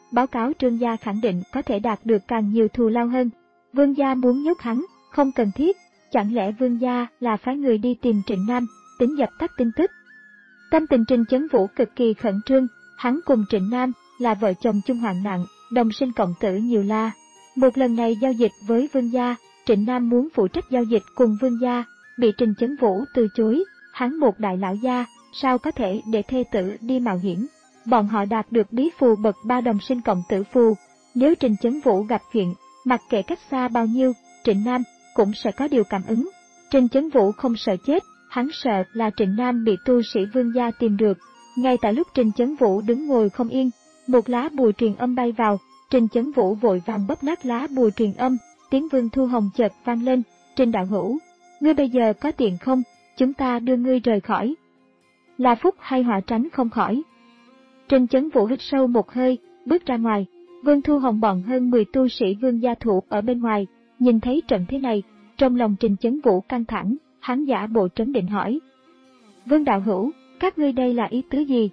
báo cáo Trương gia khẳng định có thể đạt được càng nhiều thù lao hơn. Vương gia muốn nhốt hắn, không cần thiết, chẳng lẽ Vương gia là phái người đi tìm Trịnh Nam, tính dập tắt tin tức. Tâm tình Trình Chấn Vũ cực kỳ khẩn trương, hắn cùng Trịnh Nam là vợ chồng chung hoạn nạn, đồng sinh cộng tử nhiều la. Một lần này giao dịch với Vương gia, Trịnh Nam muốn phụ trách giao dịch cùng Vương gia, bị Trình Chấn Vũ từ chối, hắn một đại lão gia, sao có thể để thê tử đi mạo hiểm. Bọn họ đạt được bí phù bậc ba đồng sinh cộng tử phù, nếu Trình Chấn Vũ gặp chuyện, mặc kệ cách xa bao nhiêu, Trịnh Nam cũng sẽ có điều cảm ứng. Trình Chấn Vũ không sợ chết, hắn sợ là Trịnh Nam bị tu sĩ Vương gia tìm được. Ngay tại lúc Trình Chấn Vũ đứng ngồi không yên, một lá bùa truyền âm bay vào, Trình Chấn Vũ vội vàng bóp nát lá bùa truyền âm, tiếng Vương Thu Hồng chợt vang lên, Trình đạo hữu, ngươi bây giờ có tiền không, chúng ta đưa ngươi rời khỏi. Là phúc hay họa tránh không khỏi. Trình Chấn Vũ hít sâu một hơi, bước ra ngoài, Vương Thu Hồng bọn hơn mười tu sĩ Vương gia thủ ở bên ngoài, nhìn thấy trận thế này, trong lòng Trình Chấn Vũ căng thẳng, hắn giả bộ trấn định hỏi. Vương đạo hữu, các ngươi đây là ý tứ gì?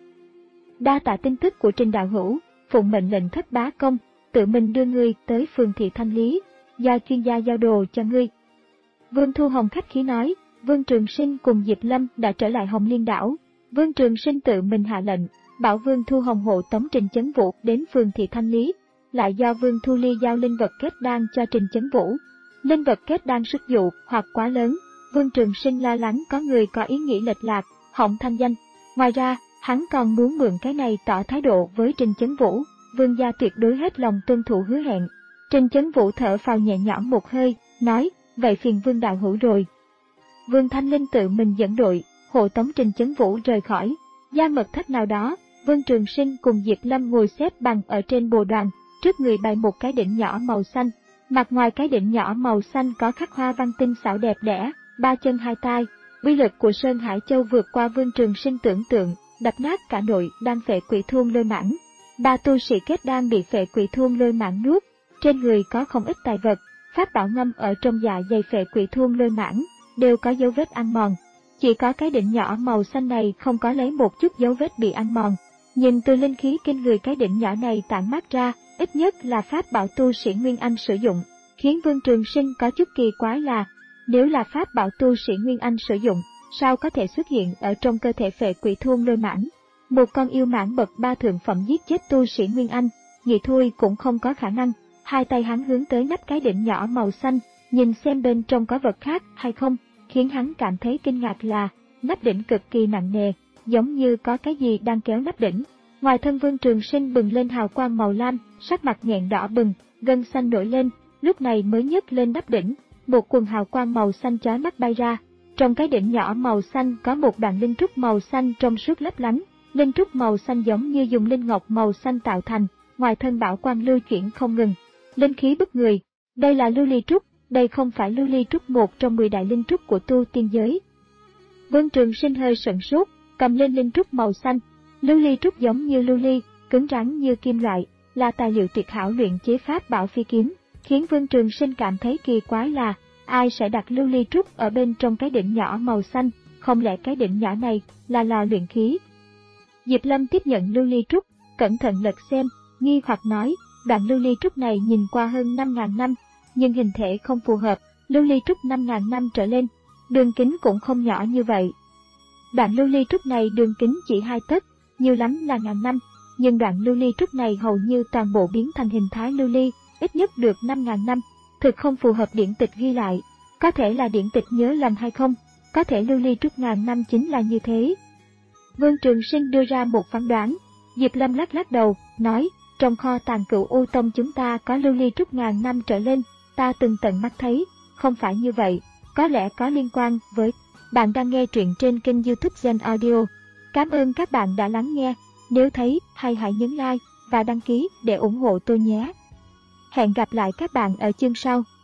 Đa tạ tin tức của Trình đạo hữu, phụng mệnh lệnh Thất bá công, tự mình đưa ngươi tới phường thị Thanh Lý, do chuyên gia giao đồ cho ngươi. Vương Thu Hồng khách khí nói, Vương Trường Sinh cùng Diệp Lâm đã trở lại Hồng Liên đảo. Vương Trường Sinh tự mình hạ lệnh, bảo Vương Thu Hồng hộ tống Trình Chấn Vũ đến phường thị Thanh Lý, lại do Vương Thu Ly giao linh vật kết đan cho Trình Chấn Vũ. Linh vật kết đan sức dụ hoặc quá lớn, Vương Trường Sinh lo lắng có người có ý nghĩ lệch lạc, hỏng thanh danh. Ngoài ra, hắn còn muốn mượn cái này tỏ thái độ với Trình Chấn Vũ, Vương gia tuyệt đối hết lòng tuân thủ hứa hẹn. Trình Chấn Vũ thở phào nhẹ nhõm một hơi, nói, vậy phiền Vương đạo hữu rồi. Vương Thanh Linh tự mình dẫn đội, hộ tống Trình Chấn Vũ rời khỏi. Gian mật thất nào đó, Vương Trường Sinh cùng Diệp Lâm ngồi xếp bằng ở trên bồ đoàn, trước người bày một cái đỉnh nhỏ màu xanh. Mặt ngoài cái đỉnh nhỏ màu xanh có khắc hoa văn tinh xảo đẹp đẽ, ba chân hai tai. Uy lực của Sơn Hải Châu vượt qua Vương Trường Sinh tưởng tượng, đập nát cả nội đan phệ quỷ thôn lôi mãng. Ba tu sĩ kết đan bị phệ quỷ thôn lôi mãng nuốt, trên người có không ít tài vật, pháp bảo ngâm ở trong dạ dày phệ quỷ thôn lôi mãng, đều có dấu vết ăn mòn. Chỉ có cái đỉnh nhỏ màu xanh này không có lấy một chút dấu vết bị ăn mòn. Nhìn từ linh khí kinh người cái đỉnh nhỏ này tản mát ra, ít nhất là pháp bảo tu sĩ Nguyên Anh sử dụng, khiến Vương Trường Sinh có chút kỳ quái là, nếu là pháp bảo tu sĩ Nguyên Anh sử dụng, sao có thể xuất hiện ở trong cơ thể phệ quỷ thôn lôi mãng? Một con yêu mãng bậc ba thượng phẩm giết chết tu sĩ Nguyên Anh, nghĩ thôi cũng không có khả năng. Hai tay hắn hướng tới nắp cái đỉnh nhỏ màu xanh, nhìn xem bên trong có vật khác hay không, khiến hắn cảm thấy kinh ngạc là, nắp đỉnh cực kỳ nặng nề, giống như có cái gì đang kéo nắp đỉnh. Ngoài thân Vương Trường Sinh bừng lên hào quang màu lam, sắc mặt nghẹn đỏ bừng, gân xanh nổi lên, lúc này mới nhấc lên nắp đỉnh, một quần hào quang màu xanh chói mắt bay ra. Trong cái đỉnh nhỏ màu xanh có một đoạn linh trúc màu xanh trong suốt lấp lánh, linh trúc màu xanh giống như dùng linh ngọc màu xanh tạo thành, ngoài thân bảo quang lưu chuyển không ngừng, linh khí bức người. Đây là lưu ly trúc, đây không phải lưu ly trúc một trong mười đại linh trúc của tu tiên giới. Vương Trường Sinh hơi sửng sốt, cầm lên linh trúc màu xanh. Lưu ly trúc giống như lưu ly, cứng rắn như kim loại, là tài liệu tuyệt hảo luyện chế pháp bảo phi kiếm, khiến Vương Trường Sinh cảm thấy kỳ quái là, ai sẽ đặt lưu ly trúc ở bên trong cái đỉnh nhỏ màu xanh, không lẽ cái đỉnh nhỏ này là lò luyện khí? Diệp Lâm tiếp nhận lưu ly trúc, cẩn thận lật xem, nghi hoặc nói, đoạn lưu ly trúc này nhìn qua hơn năm ngàn năm, nhưng hình thể không phù hợp, lưu ly trúc năm ngàn năm trở lên, đường kính cũng không nhỏ như vậy. Đoạn lưu ly trúc này đường kính chỉ hai tấc, nhiều lắm là ngàn năm, nhưng đoạn lưu ly trúc này hầu như toàn bộ biến thành hình thái lưu ly, ít nhất được năm ngàn năm, thực không phù hợp điển tịch ghi lại. Có thể là điển tịch nhớ lầm hay không, có thể lưu ly trúc ngàn năm chính là như thế. Vương Trường Sinh đưa ra một phán đoán, Diệp Lâm lắc lắc đầu, nói, trong kho tàng Cửu U Tông chúng ta có lưu ly trúc ngàn năm trở lên, ta từng tận mắt thấy, không phải như vậy, có lẽ có liên quan với... Bạn đang nghe truyện trên kênh YouTube Gen Audio. Cảm ơn các bạn đã lắng nghe, nếu thấy hay hãy nhấn like và đăng ký để ủng hộ tôi nhé. Hẹn gặp lại các bạn ở chương sau.